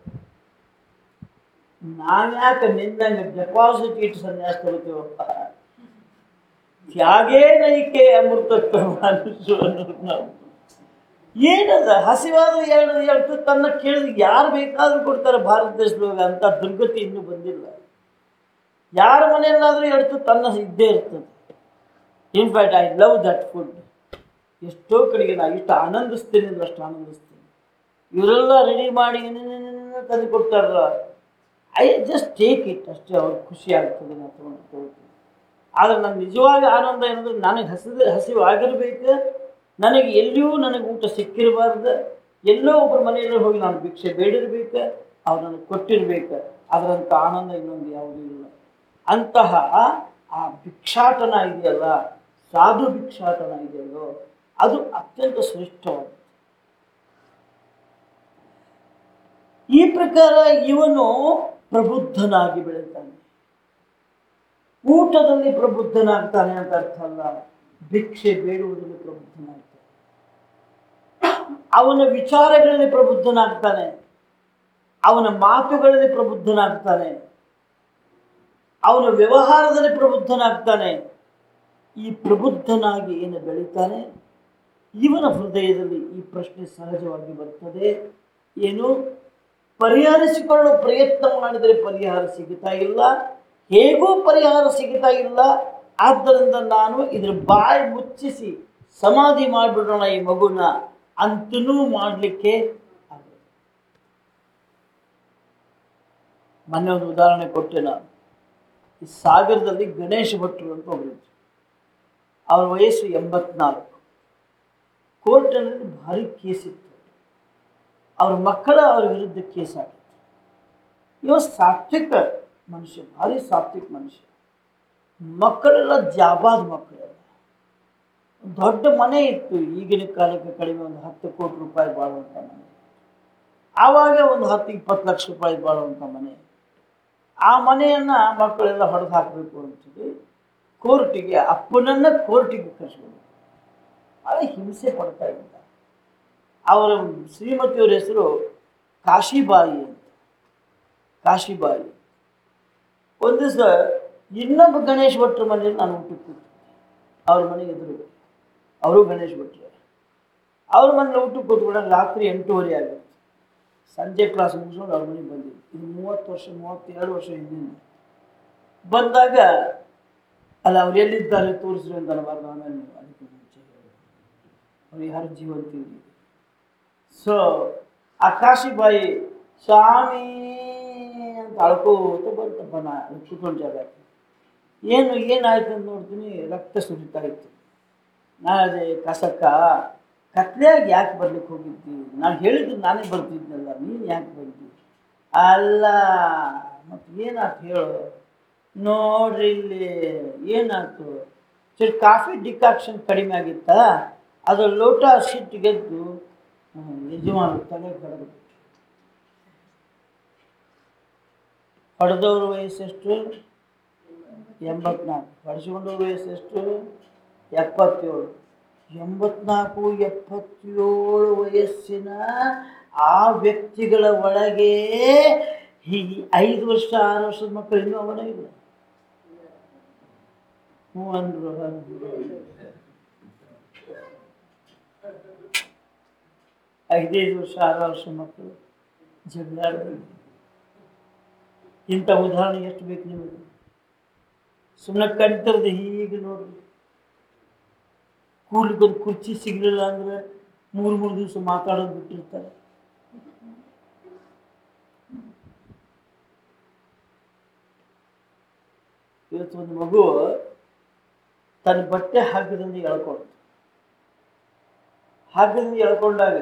ನಾವ್ಯಾಕೆ ನಿನ್ನಂಗೆ ಡೆಪಾಸಿಟ್ ಇಟ್ಟು ಸನ್ಯಾಸ ತಗೋತೀವಪ್ಪ, ತ್ಯಾಗೇ ನೈಕೆ ಅಮೃತತ್ವ ಮನುಷ್ಯ ಅನ್ನೋದು ನಾವು. ಏನದ ಹಸಿವಾದ ಎರಡು ತನ್ನ ಕೇಳಿದ ಯಾರು ಬೇಕಾದ್ರೂ ಕೊಡ್ತಾರೆ ಭಾರತ ದೇಶದೊಳಗೆ, ಅಂತ ದುರ್ಗತಿ ಇನ್ನೂ ಬಂದಿಲ್ಲ. ಯಾರ ಮನೆಯಲ್ಲಾದರೂ എടുത്ത് ತನ್ನ ಇದ್ದೇ ಇರ್ತದೆ. In fact I love that food. ಎಷ್ಟೋ ಕಡೆಗೆ ನಾನು ಇಷ್ಟು ಆನಂದಿಸ್ತೀನಿ ಅಂದ್ರೆ ಅಷ್ಟು ಆನಂದಿಸ್ತೀನಿ. ಇವರೆಲ್ಲ ರೆಡಿ ಮಾಡಿ ತಂದು ಕೊಡ್ತಾರಲ್ಲ, ಐ ಜಸ್ಟ್ ಟೇಕ್ ಇಟ್ ಅಷ್ಟೇ. ಅವ್ರಿಗೆ ಖುಷಿ ಆಗ್ತದೆ, ನಾನು ತೊಗೊಳ್ತೀನಿ. ಆದರೆ ನನ್ನ ನಿಜವಾಗಿ ಆನಂದ ಏನಂದ್ರೆ, ನನಗೆ ಹಸಿವಾಗಿರ್ಬೇಕು, ನನಗೆ ಎಲ್ಲಿಯೂ ನನಗೆ ಊಟ ಸಿಕ್ಕಿರಬಾರ್ದು, ಎಲ್ಲೋ ಒಬ್ಬರ ಮನೆಯಲ್ಲಿ ಹೋಗಿ ನಾನು ಭಿಕ್ಷೆ ಬೇಡಿರ್ಬೇಕು, ಅವ್ರು ನನಗೆ ಕೊಟ್ಟಿರ್ಬೇಕು. ಅದರಂಥ ಆನಂದ ಇನ್ನೊಂದು ಯಾವುದೂ ಇಲ್ಲ. ಅಂತಹ ಆ ಭಿಕ್ಷಾಟನ ಇದೆಯಲ್ಲ, ಸಾಧು ಭಿಕ್ಷಾಟನ ಇದೆಯಲ್ಲೋ, ಅದು ಅತ್ಯಂತ ಶ್ರೇಷ್ಠವಾದ. ಈ ಪ್ರಕಾರ ಇವನು ಪ್ರಬುದ್ಧನಾಗಿ ಬೆಳೀತಾನೆ. ಊಟದಲ್ಲಿ ಪ್ರಬುದ್ಧನಾಗ್ತಾನೆ ಅಂತ ಅರ್ಥ ಅಲ್ಲ, ಭಿಕ್ಷೆ ಬೇಡುವುದರಲ್ಲಿ ಪ್ರಬುದ್ಧನಾಗ್ತಾನೆ. ಅವನ ವಿಚಾರಗಳಲ್ಲಿ ಪ್ರಬುದ್ಧನಾಗ್ತಾನೆ, ಅವನ ಮಾತುಗಳಲ್ಲಿ ಪ್ರಬುದ್ಧನಾಗ್ತಾನೆ, ಅವನ ವ್ಯವಹಾರದಲ್ಲಿ ಪ್ರಬುದ್ಧನಾಗ್ತಾನೆ. ಈ ಪ್ರಬುದ್ಧನಾಗಿ ಏನು ಬೆಳೀತಾನೆ, ಇವನ ಹೃದಯದಲ್ಲಿ ಈ ಪ್ರಶ್ನೆ ಸಹಜವಾಗಿ ಬರ್ತದೆ, ಏನು ಪರಿಹರಿಸಿಕೊಳ್ಳೋ ಪ್ರಯತ್ನ ಮಾಡಿದರೆ ಪರಿಹಾರ ಸಿಗುತ್ತಾ ಇಲ್ಲ, ಹೇಗೂ ಪರಿಹಾರ ಸಿಗುತ್ತಾ ಇಲ್ಲ. ಆದ್ದರಿಂದ ನಾನು ಇದ್ರ ಬಾಯಿ ಮುಚ್ಚಿಸಿ ಸಮಾಧಿ ಮಾಡಿಬಿಡೋಣ ಈ ಮಗುನ ಅಂತನೂ ಮಾಡಲಿಕ್ಕೆ ಆಗುತ್ತೆ. ಮೊನ್ನೆ ಒಂದು ಉದಾಹರಣೆ ಕೊಟ್ಟೆ ನಾನು. ಈ ಸಾಗರದಲ್ಲಿ ಗಣೇಶ ಭಟ್ರು ಅಂತ ಒಬ್ಬರಿದ್ರು. ಅವ್ರ ವಯಸ್ಸು 84. ಕೋರ್ಟಿನಲ್ಲಿ ಭಾರಿ ಕೇಸಿತ್ತು. ಅವ್ರ ಮಕ್ಕಳ ಅವ್ರ ವಿರುದ್ಧ ಕೇಸ್ ಆಗಿತ್ತು. ಇವ ಸಾತ್ವಿಕ ಮನುಷ್ಯ, ಭಾರಿ ಸಾತ್ವಿಕ ಮನುಷ್ಯ. ಮಕ್ಕಳೆಲ್ಲ ಜಾಬಾದ್ ಮಕ್ಕಳೆಲ್ಲ. ದೊಡ್ಡ ಮನೆ ಇತ್ತು, ಈಗಿನ ಕಾಲಕ್ಕೆ ಕಡಿಮೆ ಒಂದು 10 ಕೋಟಿ ರೂಪಾಯಿ ಬಾಳುವಂಥ ಮನೆ. ಆವಾಗ ಒಂದು 10-20 ಲಕ್ಷ ರೂಪಾಯಿ ಬಾಳುವಂಥ ಮನೆ. ಆ ಮನೆಯನ್ನು ಮಕ್ಕಳೆಲ್ಲ ಹೊಡೆದು ಹಾಕಬೇಕು ಅಂತೇಳಿ ಕೋರ್ಟಿಗೆ, ಅಪ್ಪನನ್ನು ಕೋರ್ಟಿಗೆ ಕರೆಸ್ಕೊಂಡು ಭಾಳ ಹಿಂಸೆ ಪಡ್ತಾ ಇದ್ದ. ಅವರ ಶ್ರೀಮತಿಯವರ ಹೆಸರು ಕಾಶಿಬಾಯಿ ಅಂತ. ಕಾಶಿಬಾಯಿ. ಒಂದು ದಿವಸ ಇನ್ನೊಬ್ಬ ಗಣೇಶ್ ಭಟ್ರ ಮನೆಯಲ್ಲಿ ನಾನು ಊಟಕ್ಕೆ ಕೂತಿದ್ದೆ. ಅವ್ರ ಮನೆ ಎದುರು, ಅವರು ಗಣೇಶ್ ಭಟ್ರು. ಅವ್ರ ಮನೇಲಿ ಊಟಕ್ಕೆ ಕೂತ್ಕೊಂಡಾಗ ರಾತ್ರಿ 8:30 ಆಗಿತ್ತು. ಸಂಜೆ ಕ್ಲಾಸ್ ಮುಗಿಸ್ಕೊಂಡು ಅವ್ರ ಮನೆಗೆ ಬಂದಿದ್ದು. ಇದು 32 ವರ್ಷ ಹಿಂದಿನ. ಬಂದಾಗ ಅಲ್ಲ, ಅವ್ರು ಎಲ್ಲಿದ್ದಾರೆ ತೋರಿಸ್ರಿ ಅಂತ ಅನ್ನಬಾರ್ದು, ಆಮೇಲೆ ಅದಕ್ಕೆ ಮುಂಚೆ ಅವ್ರು ಯಾರು ಜೀವಂತೀವಿ. ಸೊ ಆ ಕಾಶಿಬಾಯಿ ಸ್ವಾಮಿ ಅಂತ ಅಳ್ಕೋತ ಬರ್ತಪ್ಪ. ನಾ ಕೂತ್ಕೊಂಡು ಜಾಗ ಏನಾಯ್ತು ಅಂತ ನೋಡ್ತೀನಿ, ರಕ್ತ ಸುರಿತಾ ಇತ್ತು. ನಾ ಅದೇ ಕಸಕ್ಕ ಕತ್ಲೆಯಾಗಿ ಯಾಕೆ ಬರ್ಲಿಕ್ಕೆ ಹೋಗಿದ್ದಿ? ನಾನು ಹೇಳಿದ್ದು ನಾನೇ ಬರ್ತಿದ್ನಲ್ಲ, ನೀನು ಯಾಕೆ ಬಂದಿ? ಅಲ್ಲ ಮತ್ತು ಏನಾಯ್ತು ಹೇಳು. ನೋಡ್ರಿ ಇಲ್ಲಿ ಏನಾಯ್ತು, ಸರಿ ಕಾಫಿ ಡಿಕಾಕ್ಷನ್ ಕಡಿಮೆ ಆಗಿತ್ತಾ, ಅದು ಲೋಟ ಸಿಟ್ಟು ಗೆದ್ದು ಯಜಮಾನ ತಲೆ ಕಳೆದ್ಬಿಟ್ಟು. ಹೊಡೆದವ್ರ ವಯಸ್ಸೆಷ್ಟು? 84. ಹೊಡೆಸ್ಕೊಂಡವ್ರ ವಯಸ್ಸೆಷ್ಟು? 77. 84-77 ವಯಸ್ಸಿನ ಆ ವ್ಯಕ್ತಿಗಳ ಒಳಗೆ ಈ 5 ವರ್ಷ 6 ವರ್ಷದ ಮಕ್ಕಳು ಇನ್ನೂ ಅವನ ಇಲ್ಲ. ಹ್ಞೂ ಅಂದ್ರು. 5 ವರ್ಷ 6 ವರ್ಷ ಮಕ್ಕಳು ಜಗಳಾಡ್ತಾರೆ. ಇಂಥ ಉದಾಹರಣೆ ಎಷ್ಟು ಬೇಕು ನಿಮಗೆ? ಸುಮ್ಮನೆ ಕಣ್ತರದು ಹೀಗೆ ನೋಡ್ರಿ. ಕೂಡ್ಲಿಕ್ಕೊಂದು ಕುರ್ಚಿ ಸಿಗಲಿಲ್ಲ ಅಂದ್ರೆ 3 ದಿವಸ ಮಾತಾಡೋದು ಬಿಟ್ಟಿರ್ತಾರೆ. ಇವತ್ತು ಒಂದು ಮಗು ತನ್ನ ಬಟ್ಟೆ ಹಗ್ಗದಿಂದ ಎಳ್ಕೊಂಡು, ಹಗ್ಗದಿಂದ ಎಳ್ಕೊಂಡಾಗ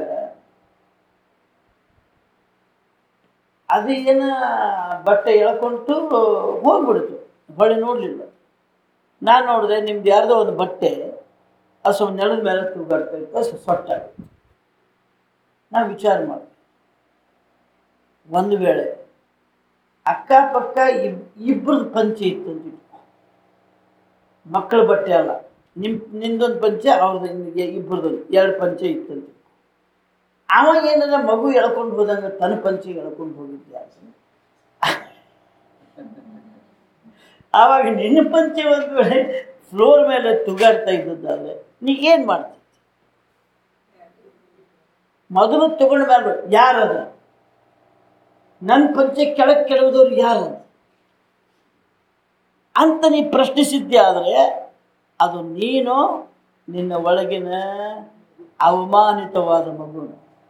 ಅದು ಏನು ಬಟ್ಟೆ ಎಳ್ಕೊಂಡು ಹೋಗ್ಬಿಡ್ತು, ಹೊಳೆ ನೋಡಲಿಲ್ಲ. ನಾನು ನೋಡಿದೆ, ನಿಮ್ದು ಯಾರ್ದೋ ಒಂದು ಬಟ್ಟೆ ಅದು ಸ್ವಲ್ಪ ನೆಲದ ಮೇಲೆ ತೂಗಾಡ್ತಾ ಇತ್ತು, ಸೊಟ್ಟಾಗಿತ್ತು. ನಾವು ವಿಚಾರ ಮಾಡಿ, ಒಂದು ವೇಳೆ ಅಕ್ಕಪಕ್ಕ ಇಬ್ಬರದ್ದು ಪಂಚೆ ಇತ್ತು ಅಂತಿತ್ತು, ಮಕ್ಕಳ ಬಟ್ಟೆ ಅಲ್ಲ, ನಿಂದೊಂದು ಪಂಚೆ ಅವ್ರದ್ದು ಇಬ್ಬರದೊಂದು 2 ಪಂಚೆ ಇತ್ತಂತೆ. ಅವಾಗ ಏನಾರ ಮಗು ಎಳ್ಕೊಂಡು ಹೋದಂಗ ತನ್ನ ಪಂಚೆಗೆ ಎಳ್ಕೊಂಡು ಹೋಗಿದ್ದೆ. ಆವಾಗ ನಿನ್ನ ಪಂಚೆ ಒಂದು ವೇಳೆ ಫ್ಲೋರ್ ಮೇಲೆ ತುಗಾಡ್ತಾ ಇದ್ದದ್ದಾದ್ರೆ ನೀ ಏನು ಮಾಡ್ತಿ? ಮೊದಲು ತಗೊಂಡ ಮೇಲೆ ಯಾರದ ನನ್ನ ಪಂಚೆ ಕೆಳಗೆ ಕೆಳಗಿದವ್ರು ಯಾರದು ಅಂತ ನೀ ಪ್ರಶ್ನಿಸಿದ್ದೆ ಆದರೆ ಅದು ನೀನು ನಿನ್ನ ಒಳಗಿನ ಅವಮಾನಿತವಾದ ಮಗು.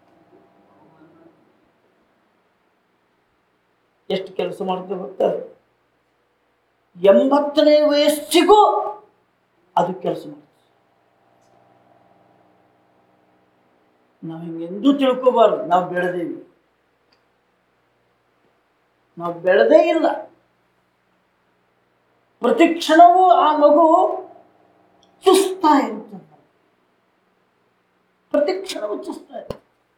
ಎಷ್ಟು ಕೆಲಸ ಮಾಡ್ತೇವೆ ಗೊತ್ತಾ? 80ನೇ ವಯಸ್ಸಿಗೂ ಅದು ಕೆಲಸ ಮಾಡ್ತದೆ. ನಾವು ಹಿಂಗೆಂದೂ ತಿಳ್ಕೋಬಾರ್ದು ನಾವು ಬೆಳೆದೇವಿ. ನಾವು ಬೆಳೆದೇ ಇಲ್ಲ. ಪ್ರತಿ ಕ್ಷಣವೂ ಆ ಮಗು ಚುಸ್ತಾ ಇರ್ತದೆ. ಪ್ರತಿ ಕ್ಷಣವೂ ಚುಸ್ತಾ ಇರ್ತದೆ.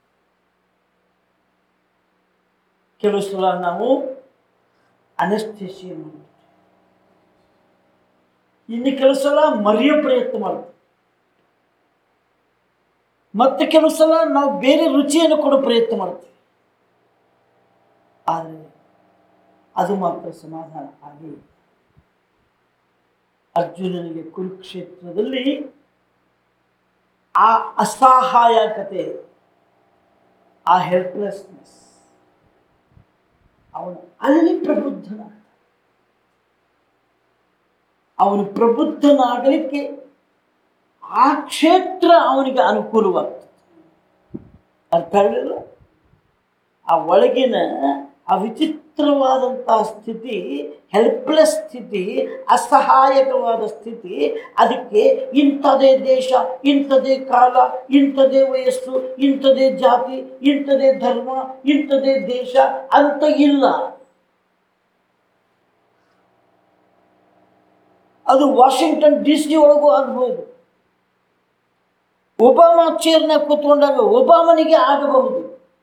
ಕೆಲವು ಸಲ ನಾವು ಅನಸ್ಥೇಷಿಯಾ ಮಾಡ್ತೀವಿ, ಇನ್ನು ಕೆಲವು ಸಲ ಮರೆಯೋ ಪ್ರಯತ್ನ ಮಾಡ್ತೀವಿ, ಮತ್ತೆ ಕೆಲವು ಸಲ ನಾವು ಬೇರೆ ರುಚಿಯನ್ನು ಕೊಡೋ ಪ್ರಯತ್ನ ಮಾಡ್ತೀವಿ. ಆದರೆ ಅದು ಮಾತ್ರ ಸಮಾಧಾನ ಆಗಿ ಅರ್ಜುನನಿಗೆ ಕುರುಕ್ಷೇತ್ರದಲ್ಲಿ ಆ ಅಸಹಾಯಕತೆ, ಆ ಹೆಲ್ಪ್ಲೆಸ್ನೆಸ್, ಅವನು ಅಲ್ಲಿ ಪ್ರಬುದ್ಧನಾಗ್ತಾನೆ. ಅವನು ಪ್ರಬುದ್ಧನಾಗಲಿಕ್ಕೆ ಆ ಕ್ಷೇತ್ರ ಅವನಿಗೆ ಅನುಕೂಲವಾಗ್ತದೆ. ಅರ್ಥ ಆಗಲಿಲ್ಲ? ಆ ಒಳಗಿನ ಆ ವಿಚಿತ್ರವಾದಂತಹ ಸ್ಥಿತಿ, ಹೆಲ್ಪ್ಲೆಸ್ ಸ್ಥಿತಿ, ಅಸಹಾಯಕವಾದ ಸ್ಥಿತಿ, ಅದಕ್ಕೆ ಇಂಥದೇ ದೇಶ, ಇಂಥದೇ ಕಾಲ, ಇಂಥದೇ ವಯಸ್ಸು, ಇಂಥದೇ ಜಾತಿ, ಇಂಥದೇ ಧರ್ಮ, ಇಂಥದೇ ದೇಶ ಅಂತ ಇಲ್ಲ. ಅದು ವಾಷಿಂಗ್ಟನ್ DC ಒಳಗೂ ಆಗ್ಬೋದು. ಒಬಾಮಾ ಚೇರ್ನಾಗ ಕೂತ್ಕೊಂಡಾಗ ಒಬಾಮನಿಗೆ ಆಗಬಹುದು.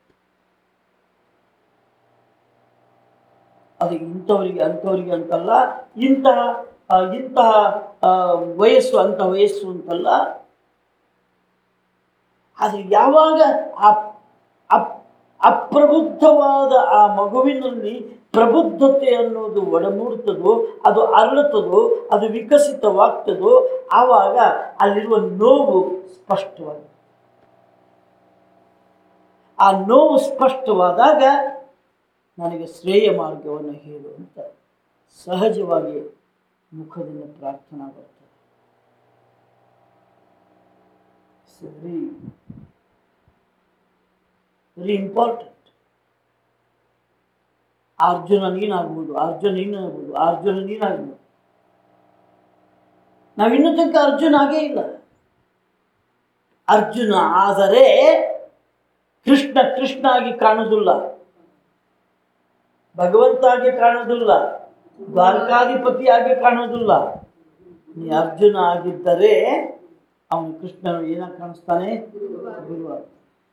ಅದು ಇಂಥವರಿಗೆ ಅಂಥವರಿಗೆ ಅಂತಲ್ಲ, ಇಂತಹ ವಯಸ್ಸು ಅಂಥ ವಯಸ್ಸು ಅಂತಲ್ಲ. ಅದು ಯಾವಾಗ ಅಪ್ರಬುದ್ಧವಾದ ಆ ಮಗುವಿನಲ್ಲಿ ಪ್ರಬುದ್ಧತೆ ಅನ್ನೋದು ಒಡಮೂಡ್ತದೋ, ಅದು ಅರಳುತ್ತದೋ, ಅದು ವಿಕಸಿತವಾಗ್ತದೋ, ಆವಾಗ ಅಲ್ಲಿರುವ ನೋವು ಸ್ಪಷ್ಟವಾಗಿದೆ. ಆ ನೋವು ಸ್ಪಷ್ಟವಾದಾಗ ನನಗೆ ಶ್ರೇಯ ಮಾರ್ಗವನ್ನು ಹೇಳು ಅಂತ ಸಹಜವಾಗಿ ಮುಖದಿಂದ ಪ್ರಾರ್ಥನಾ ಬರ್ತದೆ. Very important. ಅರ್ಜುನ ನೀನಾಗ್ಬೋದು, ಅರ್ಜುನ ನೀನಾಗ್ಬೋದು, ಅರ್ಜುನ ನೀನಾಗ್ಬೋದು. ನಾವಿನ್ನೂ ತನಕ ಅರ್ಜುನ ಆಗೇ ಇಲ್ಲ. ಅರ್ಜುನ ಆದರೆ ಕೃಷ್ಣ ಕೃಷ್ಣ ಆಗಿ ಕಾಣುವುದಿಲ್ಲ, ಭಗವಂತ ಆಗಿ ಕಾಣುವುದಿಲ್ಲ, ದ್ವಾರಕಾಧಿಪತಿಯಾಗಿ ಕಾಣುವುದಿಲ್ಲ. ನೀ ಅರ್ಜುನ ಆಗಿದ್ದರೆ ಅವನು ಕೃಷ್ಣನು ಏನಾಗಿ ಕಾಣಿಸ್ತಾನೆ? ಗುರುವಾಗಿ.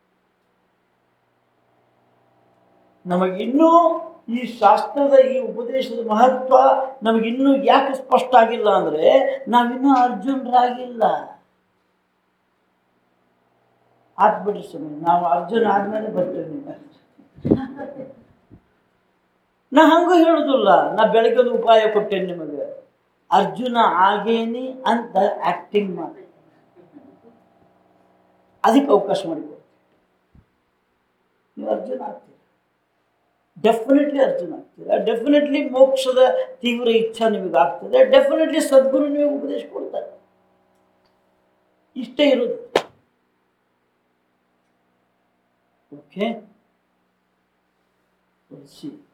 ನಮಗಿನ್ನೂ ಈ ಶಾಸ್ತ್ರದ ಈ ಉಪದೇಶದ ಮಹತ್ವ ನಮಗಿನ್ನೂ ಯಾಕೆ ಸ್ಪಷ್ಟ ಆಗಿಲ್ಲ ಅಂದರೆ ನಾವಿನ್ನೂ ಅರ್ಜುನರಾಗಿಲ್ಲ. ಆಗ್ಬಿಡ್ರಿ ಸ್ವಾಮಿ, ನಾವು ಅರ್ಜುನ ಆದ್ಮೇಲೆ ಬರ್ತೇವೆ. ನಾ ಹಂಗೂ ಹೇಳುದಿಲ್ಲ, ನಾ ಬೆಳಗ್ಗೆ ಉಪಾಯ ಕೊಟ್ಟೇನೆ ನಿಮಗೆ. ಅರ್ಜುನ ಆಗೇನಿ ಅಂತ ಆಕ್ಟಿಂಗ್ ಮಾಡಿ ಅದಕ್ಕೆ ಅವಕಾಶ ಮಾಡಿಕೊಡ್ತೀವಿ. ನೀವು ಅರ್ಜುನ ಆಗ್ತೀರ, ಡೆಫಿನೆಟ್ಲಿ ಅರ್ಜುನ ಆಗ್ತೀರ. ಡೆಫಿನೆಟ್ಲಿ ಮೋಕ್ಷದ ತೀವ್ರ ಇಚ್ಛಾ ನಿಮಗೆ ಆಗ್ತದೆ. ಡೆಫಿನೆಟ್ಲಿ ಸದ್ಗುರು ನಿಮಗೆ ಉಪದೇಶ ಕೊಡ್ತಾರೆ. ಇಷ್ಟೇ ಇರೋದು. ಓಕೆ,